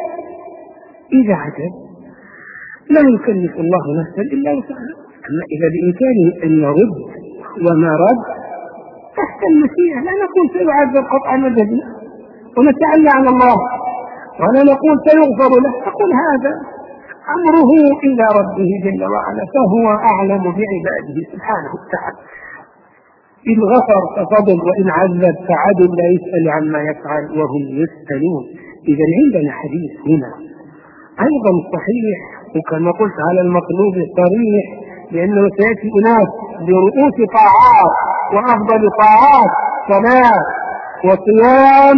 إذا عجز لا يكلف الله نفسا إلا وسعها. أما إذا بإمكانه أن يرد وما رد تحت المشيئة، لا نقول سيعذب قطعا وجزما ونتعلى على الله، ولا نقول سيغفر له، نقول هذا أمره إلى ربه جل وعلا، فهو أعلم بعباده سبحانه وتعالى. إن غفر ففضل، وإن عذب فعدل، لا يسأل عما يفعل وهم يسألون. إذا عندنا حديث هنا أيضا صحيح، وكما قلت على المطلوب الصريح، لأنه سيأتي أناس برؤوس طاعات وأفضل طاعات، صلاة وصيام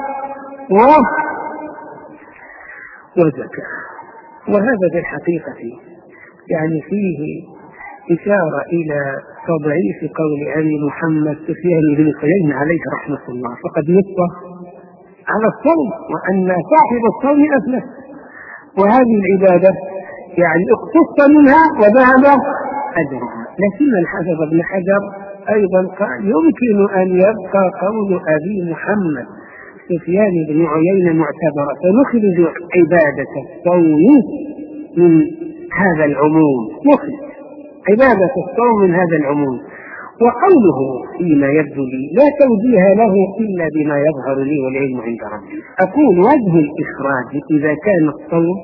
وزكاة. وهذا في الحقيقة يعني فيه إشارة إلى تضعيف قول أبي محمد سفيان بن عيينة عليه رحمة الله، فقد نص على الصوم وأن صاحب الصوم أفلس، وهذه العبادة يعني اقتص منها وذهب أجرها. لكن الحافظ ابن حجر أيضا قال: يمكن أن يبقى قول أبي محمد سفيان بن عيينة معتبرة، فنخرج عبادة الصوم من هذا العموم، نخرج عبادة الصوم من هذا العموم. وقوله فيما يبدو لي لا توجيه له إلا بما يظهر لي والعلم عند ربي. أقول وجه الإخراج إذا كان الصوم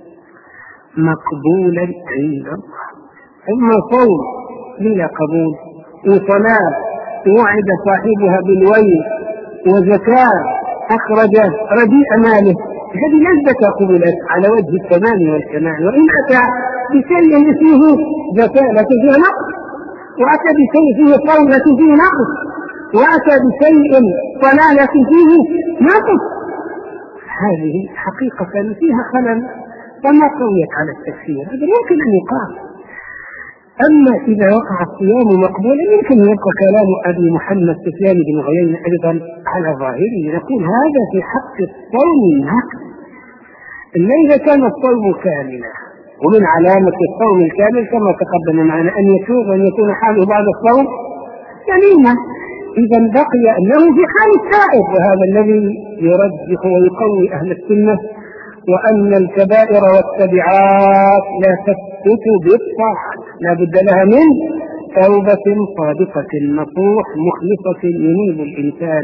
مقبولا عند الله، أما صوم بلا قبول وصلاة وعد صاحبها بالويل وزكاة أخرج رديء ماله، هذه ليست قبولت على وجه التمام والكمال. وإن أتى بشيء اسمه زكاة لكن فيها نقص، وأتى بشيء فيه طاولة فيه نقص، وأتى بشيء ضلالة فيه نقص. هذه حقيقة فيها خلل وما قويت على التفسير، هذا يمكن أن يقال. أما إذا وقع الصيام مقبولا يمكن أن يبقى كلام أبي محمد سفيان بن عيينة أيضا على ظاهره، يقول هذا في حق الصوم نقص. إلا إذا كان الصوم كاملا، ومن علامة الصوم الكامل كما تقدم معنا أن يتوب وأن يكون حاله بعد الصوم سليما. إذا بقي أنه في حال التائب، وهذا الذي يرجح ويقوي أهل السنة، وأن الكبائر والتبعات لا تثبت بالطاعة، لا بد لها من توبة صادقة نصوح مخلصة ينيب الإنسان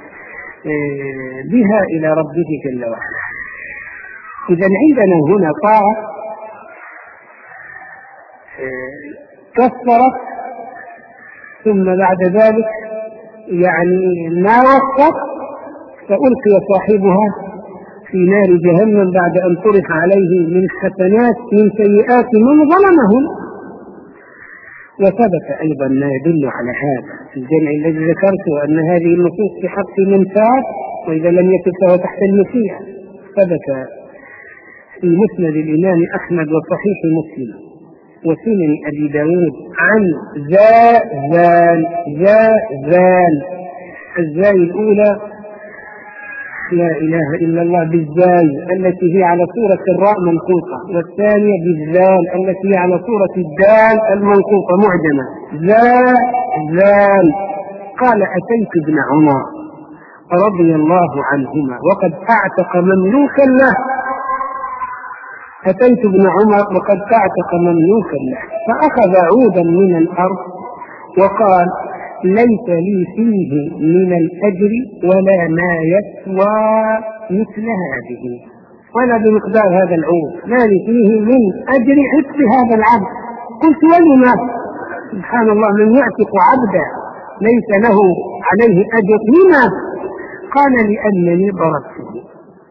بها إلى ربه جل وعلا. إذا عندنا هنا طاعة كثرت ثم بعد ذلك يعني ما وقت فألقي صاحبها في نار جهنم بعد أن طرح عليه من حسنات من سيئات من ظلمهم. وثبت أيضا ما يدل على هذا في الجمع الذي ذكرته، أن هذه النصوص في حق من تاب وإذا لم يتب فهو تحت المشيئة. ثبت في مسند الإمام أحمد وصحيح مسلم وسنن أبي داود عن زال زال الزاي الأولى لا إله إلا الله بالزاي التي هي على صورة الراء منقوطة، والثانية بالزال التي هي على صورة الدال المنقوطة معجمة. زال قال أتيت ابن عمر رضي الله عنهما وقد أعتق مملوكا له أتيت ابن عمر وقد أعتق مملوكا له فأخذ عودا من الأرض وقال ليس لي فيه من الأجر ولا ما يسوى مثل هذه، ولا بمقدار هذا العود، ما لي فيه من أجر عتق هذا العبد. قلت ولما؟ سبحان الله، من يعتق عبدا ليس له عليه أجر، لما؟ قال لأنني ضربته.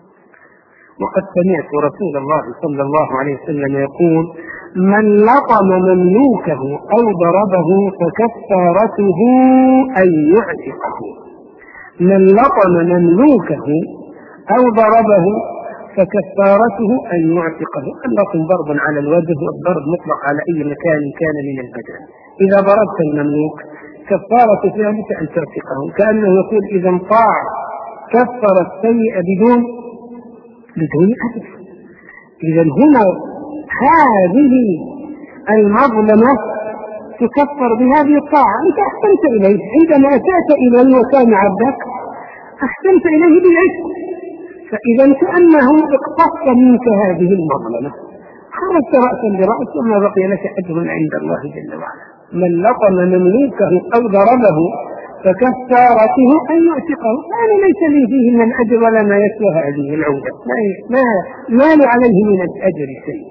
وقد سمعت رسول الله صلى الله عليه وسلم يقول من لطم مملوكه أو ضربه فكفارته أن يعتقه. من لطم مملوكه أو ضربه فكفارته أن يعتقه. اللطم ضرب على الوجه، والضرب مطلق على أي مكان كان من البدن. إذا ضربت المملوك كفارة ذلك أن تعتقه، كأنه يقول إذا انطاع كفر السيء بدون بدون أجر. إذا هنا هذه المظلمة تكفر بهذه الطاعة. أنت أحسنت إليه عندما أتأت إليه وكان عبدك، أحسنت إليه بالعشق، فإذا كأنه اقتص منك هذه المظلمة، خرجت رأسا برأس وما بقي لك أجر عند الله جل وعلا. من لطم مملوكه أو ضربه فكفارته أن يعتقه. أنا ليس لي فيه من الأجر ولا ما يسوى هذه العودة، ما ما لي عليه من الأجر شيء.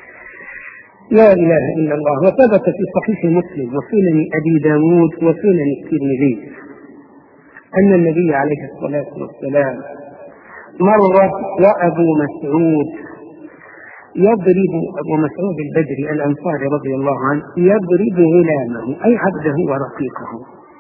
لا إله إلا الله. وثبت في صحيح مسلم وسنن أبي داود وسنن الترمذي أن النبي عليه الصلاة والسلام مر وأبو مسعود يضرب أبو مسعود البدري الأنصاري رضي الله عنه يضرب غلامه أي عبده ورقيقه،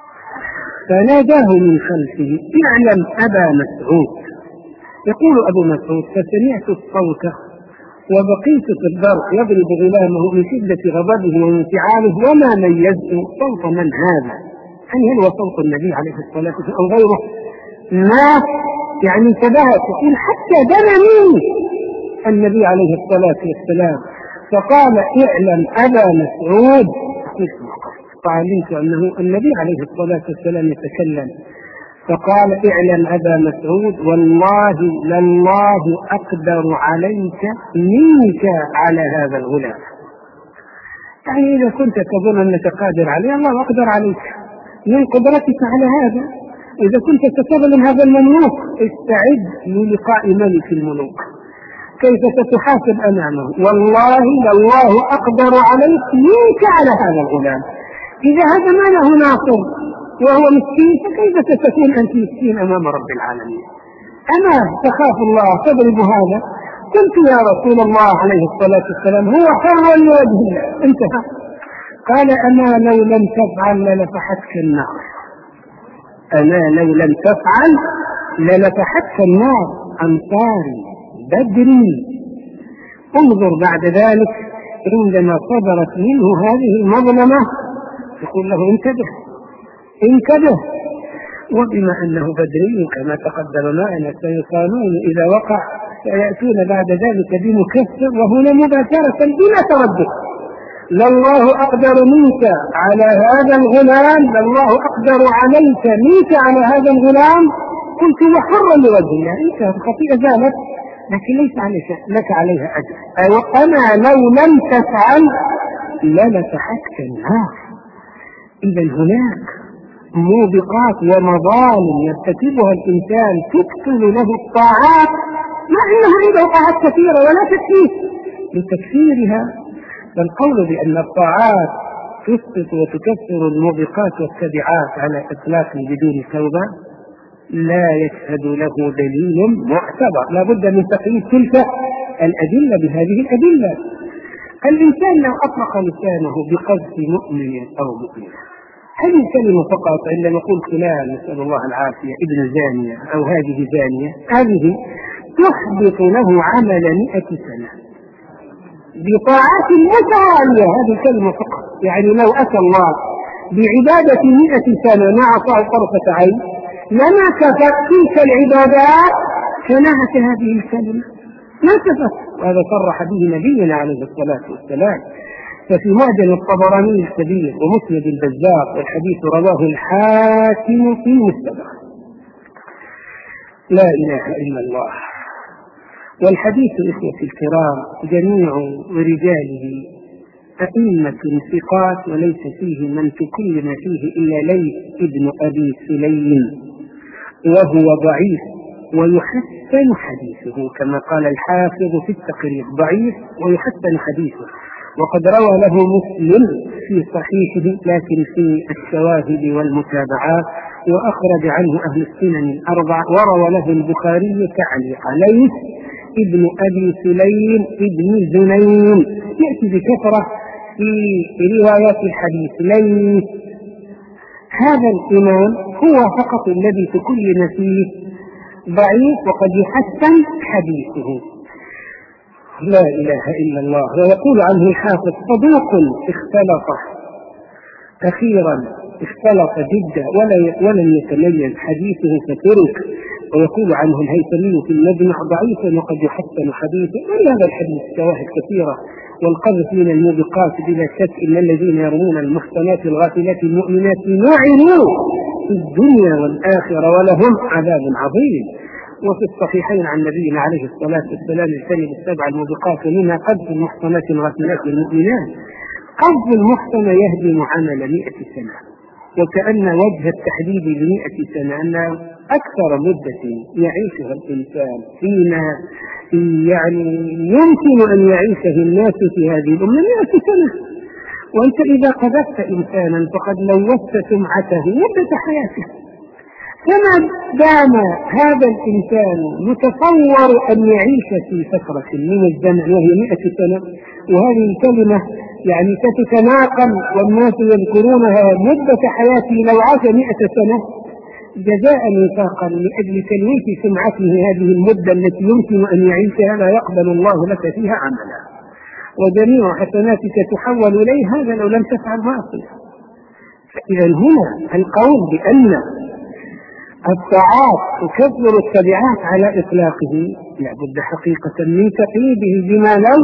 فناداه من خلفه اعلم أبا مسعود. يقول أبو مسعود فسمعت الصوت وبقيت في الضرب يضرب غلامه من شدة غضبه وانفعاله وما ميزت صوت من هذا، يعني هل هو صوت النبي عليه الصلاة والسلام أو غيره؟ ما يعني انتبهت يقول حتى دنا مني النبي عليه الصلاة والسلام، فقال اعلم أبا مسعود. فعلمت أنه النبي عليه الصلاة والسلام يتكلم، فقال اعلم أبا مسعود والله لله أقدر عليك منك على هذا الغلام. يعني إذا كنت تظن أنك قادر عليه، الله أقدر عليك من قدرتك على هذا. إذا كنت ستظلم هذا المملوك استعد للقاء ملك الملوك، كيف ستحاسب أمامه؟ والله لله أقدر عليك منك على هذا الغلام. إذا هذا ما له ناصر وهو مسكين فكيف ستكون أنت مسكين أمام رب العالمين؟ أما تخاف الله تضرب هذا؟ قلت يا رسول الله عليه الصلاة والسلام هو حر لوجه الله. انتهى. قال أما لو لم تفعل للفحتك النار، أما لو لم تفعل للفحتك النار أنصاري بدري. انظر بعد ذلك عندما صدرت منه هذه المظلمة يقول له انتبه انتبه. وبما أنه بدري كما تقدم معنا سيصانون إذا وقع، سيأتون بعد ذلك بمكسر، وهنا مباشرة بلا تردد: لله أقدر منك على هذا الغلام، لله أقدر عليك منك على هذا الغلام. قلت وحرا لوجه الله، انت الخطيئة زالت لكن ليس عليك لك عليها أجر. وأنا لو لم تفعل للفحتك النار. إذا هناك موبقات ومظالم يرتكبها الإنسان تكتب له الطاعات، مع أنه عنده طاعات كثيرة ولا تكفيه لتكفيرها. فالقول بأن الطاعات تسقط وتكفر الموبقات والتبعات على إطلاق بدون توبة لا يشهد له دليل معتبر، لا بد من تقييد تلك الأدلة بهذه الأدلة. الإنسان لو أطلق لسانه بقذف مؤمن أو مؤمنة، هذه الكلمة فقط عندما نقول فلان نسأل الله العافية ابن زانية أو هذه زانية، هذه تحبط له عمل مئة سنة بطاعات متوالية. هذه الكلمة فقط، يعني لو أتى الله بعبادة مئة سنة مع عصاه طرفة عين لما كفت تلك العبادات شناعة هذه الكلمة، ما كفت. وهذا صرح به نبينا عليه الصلاة والسلام. ففي معجم الطبراني الكبير ومسند البزار، والحديث رواه الحاكم في المستدرك. لا إله إلا الله. والحديث إخوتي الكرام جميع رجاله أئمة ثقات، وليس فيه من تكلم فيه إلا ليث ابن أبي سليم، وهو ضعيف ويحسن حديثه كما قال الحافظ في التقريب، ضعيف ويحسن حديثه. وقد روى له مسلم في صحيحه لكن في الشواهد والمتابعات، وأخرج عنه أهل السنن الأربع، وروى له البخاري تعليقا. ليث ابن أبي سليم ابن زنين يأتي بكثرة في روايات الحديث. ليث هذا الإمام هو فقط الذي تكلم فيه ضعيف وقد يحسن حديثه. لا إله إلا الله. ويقول عنه الحافظ صدوق اختلط أخيرا، اختلط جدا ولم يتميز حديثه فترك. ويقول عنه الهيثمي في المجمع ضعيفا وقد يحسن حديثه. ولهذا الحديث شواهد كثيرة. والقذف من الموبقات بلا شك إن الذين يرمون المحصنات الغافلات المؤمنات لعنوا في الدنيا والآخرة ولهم عذاب عظيم. وفي الصحيحين عن نبينا عليه الصلاة والسلام اجتنبوا السبع الموبقات ومنها قذف المحصنات الغافلات المؤمنات. قذف المحصنة يهدم عمل مئة سنة، وكأن وجه التحديد لمئة سنة أن أكثر مدة يعيشها الإنسان فيما يعني يمكن أن يعيشه الناس في هذه الأمة مئة سنة. وأنت إذا قذفت إنسانا فقد لوثت سمعته مدة حياته. فما دام هذا الإنسان متصور أن يعيش في فترة من الزمن وهي مئة سنة، وهذه الكلمة يعني ستتناقل والناس يذكرونها مدة حياته لو عاش مئة سنة، جزاء وفاقا لأجل تلويث سمعته هذه المدة التي يمكن أن يعيشها لا يقبل الله لك فيها عملا، وجميع حسناتك تحول إليه. هذا لو لم تفعل معصية. فإذا هنا القول بأن الطاعات تكفر التبعات على إطلاقه لابد حقيقة من تقييده بما لو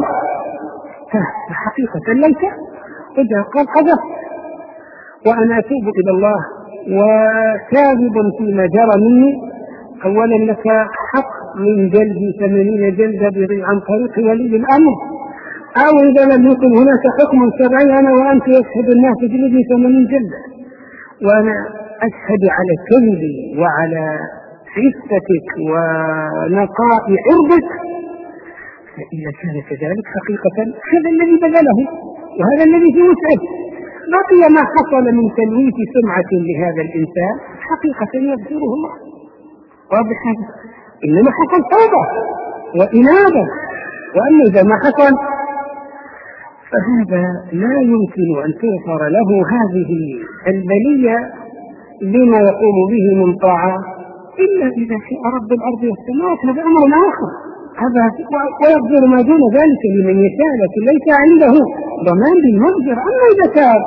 حقيقة ليس. إذا قال قذف وأنا أتوب إلى الله وكاذب فيما جرى مني، أولا لك حق من جلد ثمانين جلدة عن طريق ولي الأمر، أو إذا لم يكن هناك حكم شرعي أنا وأنت يشهد الناس جلدي ثمانين جلدة وأنا أشهد على كذبي وعلى عفتك ونقاء عرضك، فإذا كان كذلك حقيقة هذا الذي بذله وهذا الذي في وسعه. بقي ما حصل من تلويث سمعة لهذا الإنسان حقيقة يغفره الله. واضح هذا؟ إنما حصل توبة وإنابة. وأما إذا ما حصل فهذا لا يمكن أن تغفر له هذه البلية بما يقوم به من طاعة إلا إذا شاء رب الأرض والسماوات. هذا أمر آخر، هذا ويغفر ما دون ذلك لمن يشاء، لكن ليس عنده ضمان بالمغفرة. أما إذا تاب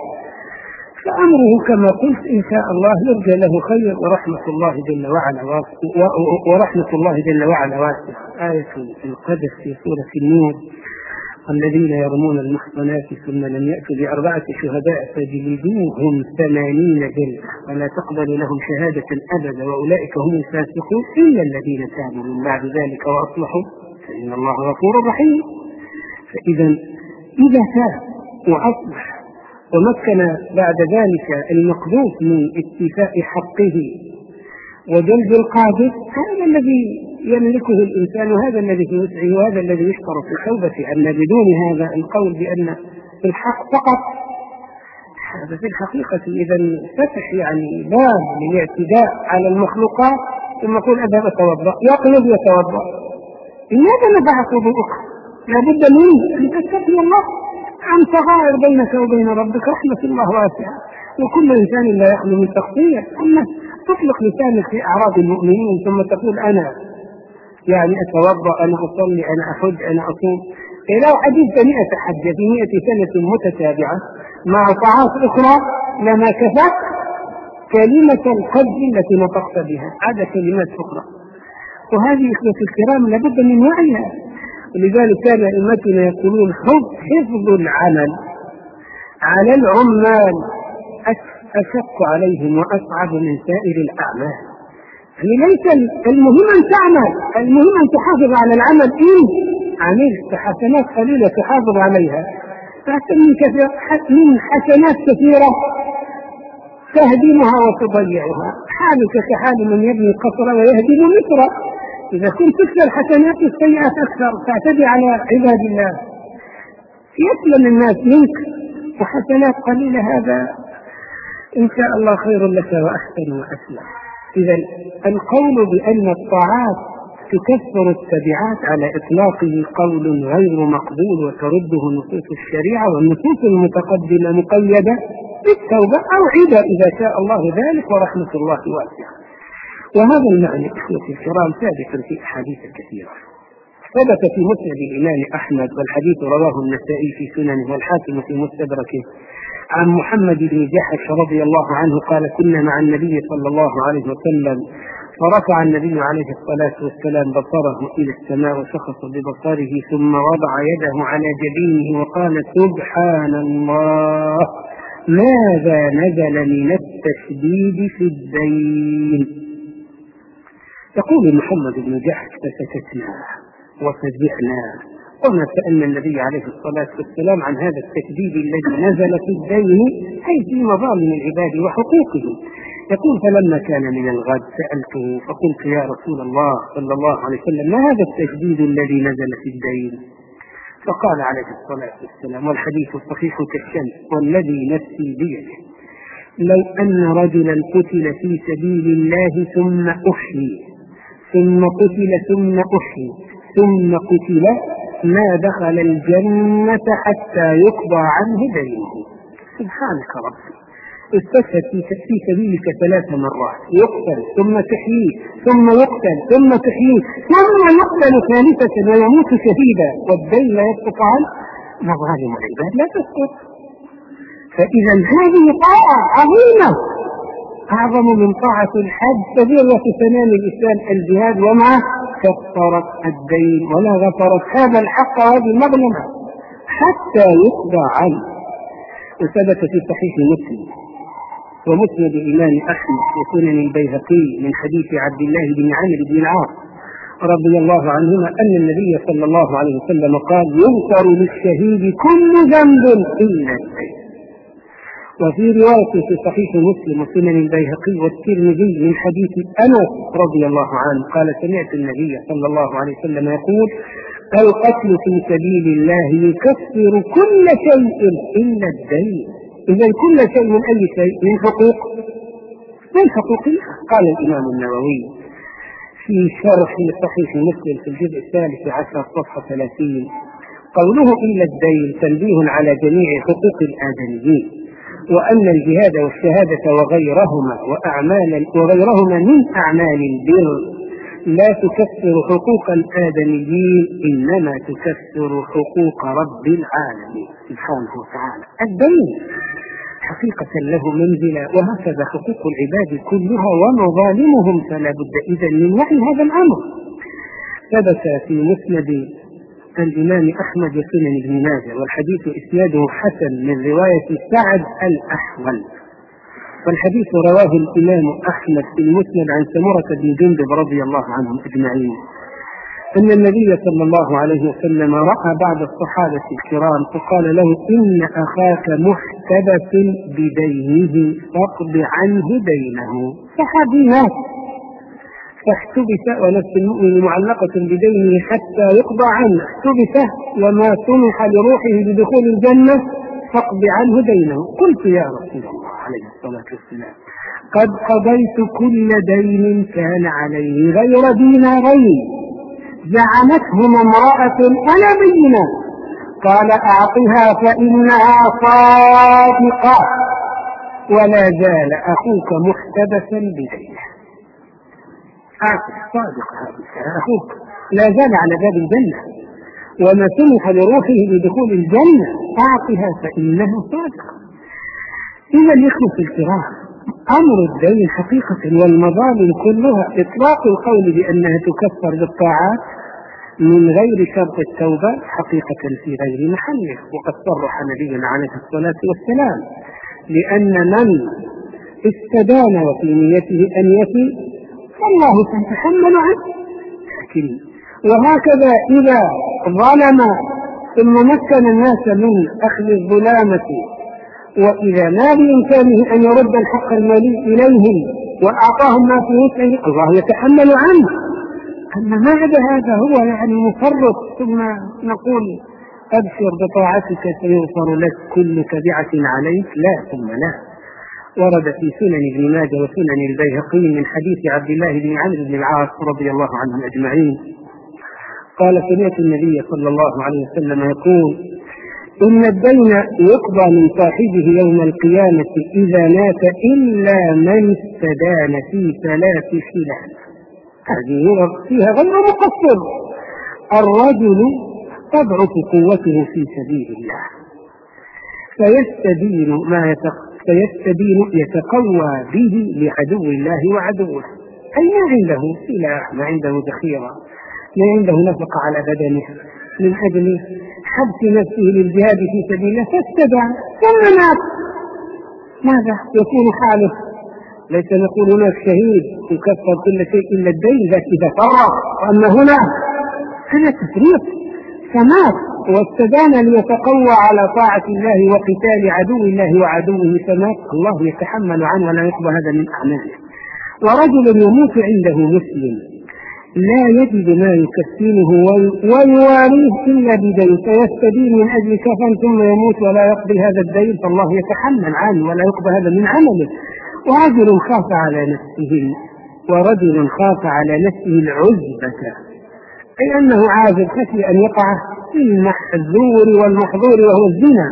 فأمره كما قلت إن شاء الله يرجى له خير، ورحمة الله جل وعلا واسعة، ورحمة الله جل وعلا واسعة. آية القدر في سورة النور: الذين يرمون المحصنات ثم لم يأتوا بأربعة شهداء فجلدوهم ثمانين جلدة ولا تقبل لهم شهادة أبدا وأولئك هم الفاسقون إلا الذين تابوا من بعد ذلك وأصلحوا فإن الله غفور رحيم. فإذا إذا تاب وأصلح ومكن بعد ذلك المقذوف من استيفاء حقه وجلب القاذف، هذا الذي يملكه الإنسان، وهذا الذي في وسعه، وهذا الذي يشترط في التوبة. أن بدون هذا القول بأن الحق فقط، هذا في الحقيقة إذا فتح يعني باب للاعتداء على المخلوقات، ثم يقول أذهب أتوضأ، يقلب يتوضأ. لماذا نفعك وضوءك؟ لابد من أن تتقي الله عن صغائر بينك وبين ربك. رحمة الله واسعة، وكل إنسان لا يخلو من تقصير. أما تطلق لسانك في أعراض المؤمنين ثم تقول أنا يعني أتوضأ، أنا أصلي، أنا أحج، أنا أصوم. لو حديث مئة حجة في مئة سنة متتابعة مع طاعات أخرى لما كفت كلمة الحج التي نطقت بها، عدا كلمات أخرى. وهذه إخوة الكرام لابد من وعيها. ولذلك كان أئمتنا يقولون حفظ العمل على العمال أشق عليهم وأصعب من سائر الأعمال. يعني ليس المهم أن تعمل، المهم أن تحافظ على العمل. إن عملت حسنات قليلة تحافظ عليها فأحسن من حسنات كثيرة تهدمها وتضيعها. حالك كحال من يبني قصرا ويهدم مصرا. إذا كنت تكثر حسنات السيئات أكثر تعتدي على عباد الله، يسلم الناس منك، وحسنات قليلة هذا إن شاء الله خير لك وأحسن وأسلم. إذا القول بأن الطاعات تكثر التبعات على إطلاقه قول غير مقبول، وترده نصوص الشريعة والنصوص المتقدمة مقيدة بالتوبة أو عدة إذا شاء الله ذلك، ورحمة الله واسعة. وهذا المعنى إخوتي الكرام ثابت في أحاديث كثيرة. ثبت في مسند الإمام أحمد، والحديث رواه النسائي في سننه والحاكم في مستدركه، عن محمد بن جحش رضي الله عنه قال: كنا مع النبي صلى الله عليه وسلم فرفع النبي عليه الصلاة والسلام بصره إلى السماء وشخص ببصره ثم وضع يده على جبينه وقال: سبحان الله، ماذا نزل من التشديد في الدين. يقول محمد بن جحش: فسكتنا وفزعنا وما سألنا النبي عليه الصلاة والسلام عن هذا التشديد الذي نزل في الدين، أي في مظالم العباد وحقوقهم. يقول: فلما كان من الغد سألته فقلت: يا رسول الله صلى الله عليه وسلم، ما هذا التشديد الذي نزل في الدين؟ فقال عليه الصلاة والسلام، والحديث صحيح كالشمس والذي نفسي بيده، لو أن رجلا قتل في سبيل الله ثم أحيي ثم قتل ثم أحيي ثم قتل ما دخل الجنة حتى يقضى عنه دينه. سبحانك ربي، استشهد في سبيلك ثلاث مرات، يقتل ثم تحييه ثم يقتل ثم تحييه ثم يقتل ثالثة ويموت شهيدا، والدين لا يسقط عنه. مظالم العباد لا تسقط. فإذا هذه طاعة عظيمة، أعظم من طاعة الحج، فذروة سنام الإسلام الجهاد، ومعه كفرت الدين ولا غفرت هذا الحق وهذه المظلمة حتى يقضى عنه. وثبت في صحيح مسلم ومسند الإمام أحمد وسنن البيهقي من حديث عبد الله بن عمرو بن العاص رضي الله عنهما أن النبي صلى الله عليه وسلم قال: يغفر للشهيد كل ذنب إلا الدين. وفي رواية في صحيح مسلم وسنن البيهقي والترمذي من حديث أنس رضي الله عنه قال: سمعت النبي صلى الله عليه وسلم يقول: القتل في سبيل الله يكفر كل شيء إلا الدين. إذا كل شيء من أي شيء؟ من حقوق من حقوق الله. قال الإمام النووي في شرح صحيح مسلم في الجزء الثالث عشر صفحة ثلاثين: قوله إلا الدين تنبيه على جميع حقوق الآدميين، وأن الجهاد والشهادة وغيرهما وأعمال وغيرهما من أعمال البر لا تكفر حقوق الآدميين، إنما تكفر حقوق رب العالمين سبحانه وتعالى. الدين حقيقة له منزلة، وهكذا حقوق العباد كلها ومظالمهم، فلا بد إذن من وعي هذا الأمر. ثبت في مسند الإمام أحمد وسنن ابن ماجه، والحديث إسناده حسن من رواية سعد الأحول، والحديث رواه الإمام أحمد في المسند عن سمرة بن جندب رضي الله عنهم أجمعين أن النبي صلى الله عليه وسلم رأى بعض الصحابة الكرام فقال له: إن أخاك محتبس بدينه فاقض عنه دينه. صحابي مات فاحتبس، ونفس المؤمن معلقة بدينه حتى يقضى عنه، احتبس وما سمح لروحه بدخول الجنة فاقض عنه دينه. قلت: يا رسول الله عليه الصلاة والسلام، قد قضيت كل دين كان عليه غير دينارين زعمتهما امرأة ولا بينة. قال: أعطها فإنها صادقة، ولا زال أخوك محتبسا بدينه. أعطها صادقة، أخوك لا زال على باب الجنة وما سمح لروحه بدخول الجنة، أعطها فإنها صادقة. إذا الإخوة الكرام، أمر الدين حقيقة والمظالم كلها إطلاق القول بأنها تكفر بالطاعات من غير شرط التوبة حقيقة في غير محله، وقد صرح نبينا عليه الصلاة والسلام لأن من استدان وفي نيته أن يفي فالله سيتحمل عنه. لكن وهكذا إذا ظلم ثم مكن الناس من أخذ الظلامة، وإذا ما بإمكانه أن يرد الحق المالي إليهم وأعطاهم ما في وسعه، الله يتحمل عنه. أما ما عدا هذا هو يعني مفرط، ثم نقول أبشر بطاعتك سيغفر لك كل تبعة عليك، لا ثم لا. ورد في سنن ابن ماجه وسنن البيهقي من حديث عبد الله بن عمرو بن العاص رضي الله عنهم أجمعين قال: سمعت النبي صلى الله عليه وسلم يقول: إن الدين يقضى من صاحبه يوم القيامة إذا مات إلا من استدان في ثلاث خلال. هذه فيها غير مقصر: الرجل تضعف قوته في سبيل الله فيستدين ما يتق... فيستدين يتقوى به لعدو الله وعدوه، أي ما عنده سلاح، ما عنده ذخيرة، ما عنده نفقة على بدنه من أجل حبس نفسه للجهاد في سبيل الله، فاستدعى ثم مات، ماذا يكون حاله؟ ليس نقول هناك شهيد يكفر كل شيء إلا الدين ذاك إذا فرط، وأما هنا هذا تفريط، فمات واستدان ليتقوى على طاعة الله وقتال عدو الله وعدوه، فمات، الله يتحمل عنه ولا يقبل هذا من أعماله. ورجل يموت عنده مسلم لا يجد ما يكفنه ويواريه إلا بدين فيستدين من أجل كفن ثم يموت ولا يقضي هذا الدين، فالله يتحمل عنه ولا يقضي هذا من عمله. ورجل خاف على نفسه ورجل خاف على نفسه العزبة، أي أنه عازب خشي أن يقع في المحذور والمحظور وهو الزنا،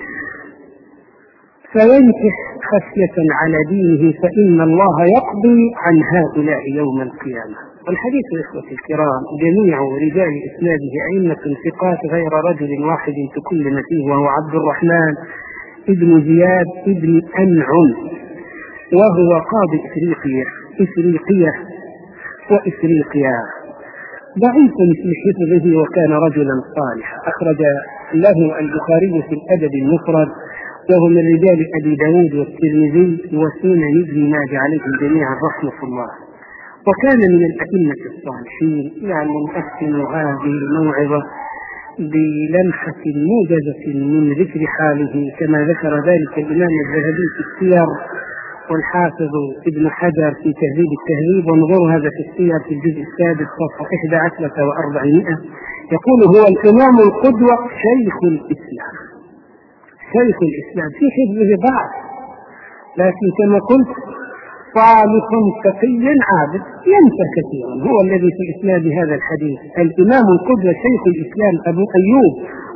فينكح خشية على دينه فإن الله يقضي عن هؤلاء يوم القيامة. والحديث إخوتي الكرام جميع رجال إسناده أئمة ثقات غير رجل واحد تكلم فيه، وهو عبد الرحمن ابن زياد ابن أنعم، وهو قاضي إفريقيا إفريقيا وإفريقيا، ضعيف في حفظه وكان رجلا صالحا. أخرج له البخاري في الأدب المفرد، وهو من رجال أبي داود والترمذي وسنن ابن ماجه عليهم جميعا رحمة الله، وكان من الأئمة الصالحين. يعني نختم هذه الموعظة بلمحة موجزة من ذكر حاله كما ذكر ذلك الإمام الذهبي في السير والحافظ ابن حجر في تهذيب التهذيب، وانظروا هذا في السير في الجزء السادس صفحة إحدى عشرة وأربعمائة، يقول: هو الإمام القدوة شيخ الإسلام، شيخ الإسلام في حفظه ضعف، لكن كما قلت صالح تقي عابد ينسى كثيرا، هو الذي في إسناد هذا الحديث الإمام القدوة شيخ الإسلام أبو أيوب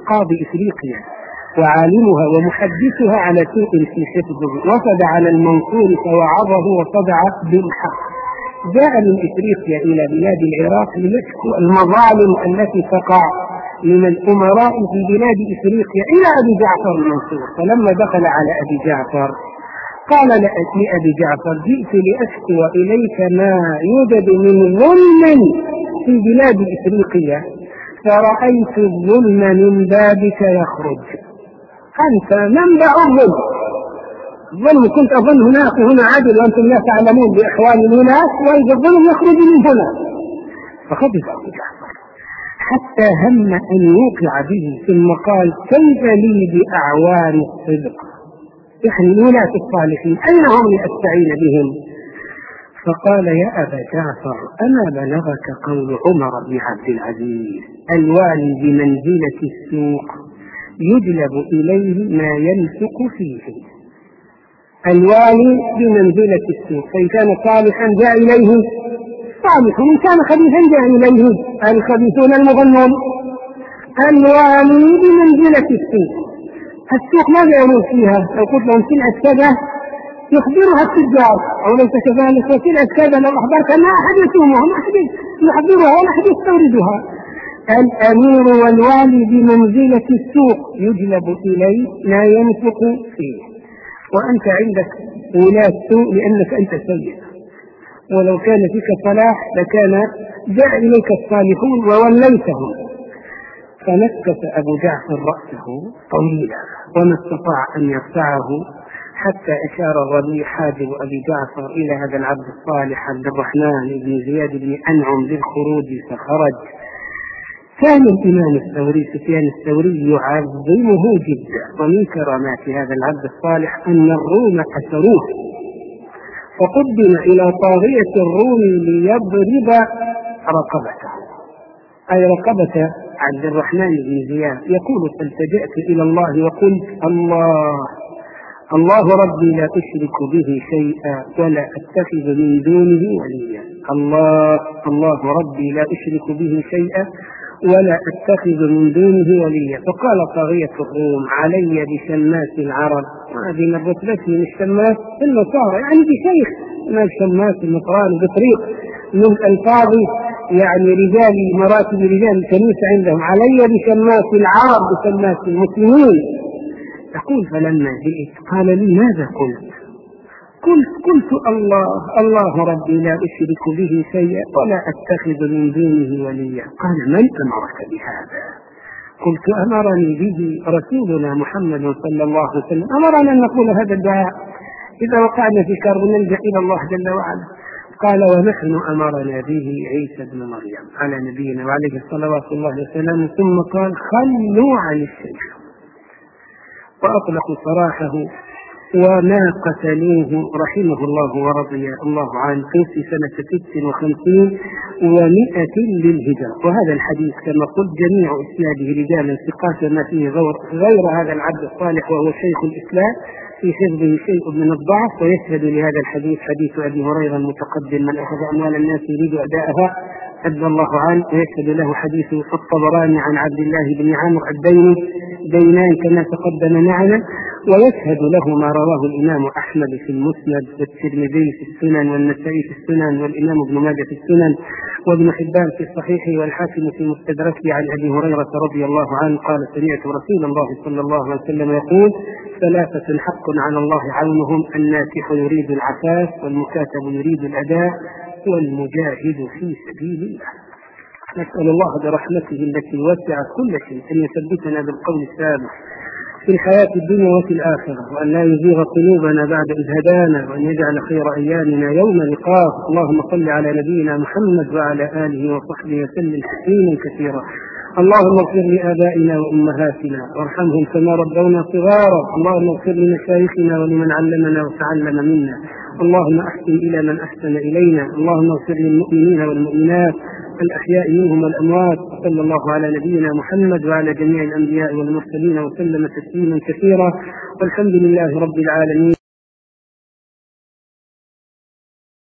قاضي إفريقيا وعالمها ومحدثها على سوء في حفظه، وفد على المنصور فوعظه وصدع بالحق. جاء من إفريقيا إلى بلاد العراق ليشكو المظالم التي تقع من الأمراء في بلاد إفريقيا إلى أبي جعفر المنصور. فلما دخل على أبي جعفر قال لأبي جعفر: جئت لأشكو إليك ما يوجد من ظلم في بلاد إفريقيا، فرأيت الظلم من بابك يخرج. أنت منبع الظلم. الظلم كنت أظن هناك هنا عدل وأنتم لا تعلمون بأحوال الناس، وإذا الظلم يخرج من هنا. فخبث أبو جعفر حتى هم أن يوقع به، ثم قال: كيف لي بأعوان الصدق؟ يعني الولاة الصالحين أين هم لأستعين بهم؟ فقال: يا أبا جعفر، أما بلغك قول عمر بن عبد العزيز: الوالي بمنزلة السوق يجلب إليه ما ينفق فيه. الوالي بمنزلة السوق، فإن كان صالحا جاء إليه صالح، وإن كان خبيثا جاء إليه الخبيثون المظنون. الوالي بمنزلة السوق. السوق ماذا يقول فيها؟ لو قلت لهم سلعة كذا يخبرها التجار، أو ليس كذلك، وسلعة كذا لو أخبرت ما أحد يسومها، ما أحد يحضرها ولا أحد يستوردها. الأمير والوالي بمنزلة السوق يجلب إليه ما ينفق فيه. وأنت عندك ولاة سوء لأنك أنت سيء، ولو كان فيك صلاح لكان جاء إليك الصالحون ووليتهم. فنكس أبو جعفر رأسه طويلا وما استطاع أن يرفعه، حتى أشار الربيع حاجب أبي جعفر إلى هذا العبد الصالح عبد الرحمن بن زياد بن أنعم بالخروج، فخرج. كان الإمام الثوري سفيان الثوري يعظمه جدا، ومن كرامات هذا العبد الصالح أن الروم أسروه، فقدم إلى طاغية الروم ليضرب رقبته، أي رقبة عبد الرحمن بن زياد. يقول: فالتجأت إلى الله وقلت: الله الله ربي لا أشرك به شيئا ولا أتخذ من دونه وليا. الله الله ربي لا أشرك به شيئا ولا أتخذ من دونه وليا. فقال طاغية الروم: علي بشماس العرب. هذه من رتبته من الشماس النصارى، يعني بشيخ ما الشماس المطران بطريق من الفاظ يعني رجال مراتب رجال الكنيسة عندهم. علي بشماس العرب بشماس المسلمين. يقول: فلما جئت قال لي: ماذا قلت؟ قلت قلت الله الله ربي لا أشرك به شيئا ولا أتخذ من دونه وليا. قال: من أمرك بهذا؟ قلت: أمرني به رسولنا محمد صلى الله عليه وسلم، أمرنا أن نقول هذا الدعاء إذا وقعنا في كرب نلجأ إلى الله جل وعلا. قال: ونحن أمرنا به عيسى بن مريم على نبينا وعليه الصلوات الله وسلامه. ثم قال: خلوا عن الشيخ. وأطلقوا سراحه وما قتلوه رحمه الله ورضي الله عنه في سنة ست وخمسين ومائة للهجرة. وهذا الحديث كما قلت جميع إسناده رجالا ثقات، ما فيه غير هذا العبد الصالح وهو شيخ الإسلام في حفظه شيء من الضعف. ويشهد لهذا الحديث حديث أبي هريرة المتقدم: من أخذ أموال الناس يريد أداءها أدى الله عنه. ويشهد له حديث الطبراني عن عبد الله بن عمرو الديني دينان كما تقدم معنا. ويشهد له ما رواه الإمام أحمد في المسند، والترمذي في السنن، والنسائي في السنن، والإمام ابن ماجه في السنن، وابن حبان في الصحيح، والحاكم في مستدركه عن أبي هريرة رضي الله عنه قال: سمعت رسول الله صلى الله عليه وسلم يقول: ثلاثة حق على الله عونهم: الناكح يريد العفاف، والمكاتب يريد الأداء، والمجاهد في سبيل الله. نسأل الله برحمته التي وسعت كل شيء أن يثبتنا بالقول الثابت في الحياة الدنيا وفي الآخرة، وأن لا يزيغ قلوبنا بعد إذ هدانا، وأن يجعل خير أيامنا يوم لقاه. اللهم صل على نبينا محمد وعلى آله وصحبه وسلم تسليما كثيرا. اللهم اغفر لآبائنا وأمهاتنا وارحمهم كما ربونا صغارا. اللهم اغفر لمشايخنا ولمن علمنا وتعلم منا. اللهم أحسن إلى من أحسن إلينا. اللهم اغفر للمؤمنين والمؤمنات الأحياء منهم والأموات. صلى الله على نبينا محمد وعلى جميع الأنبياء والمرسلين وسلم تسليما كثيرا، والحمد لله رب العالمين.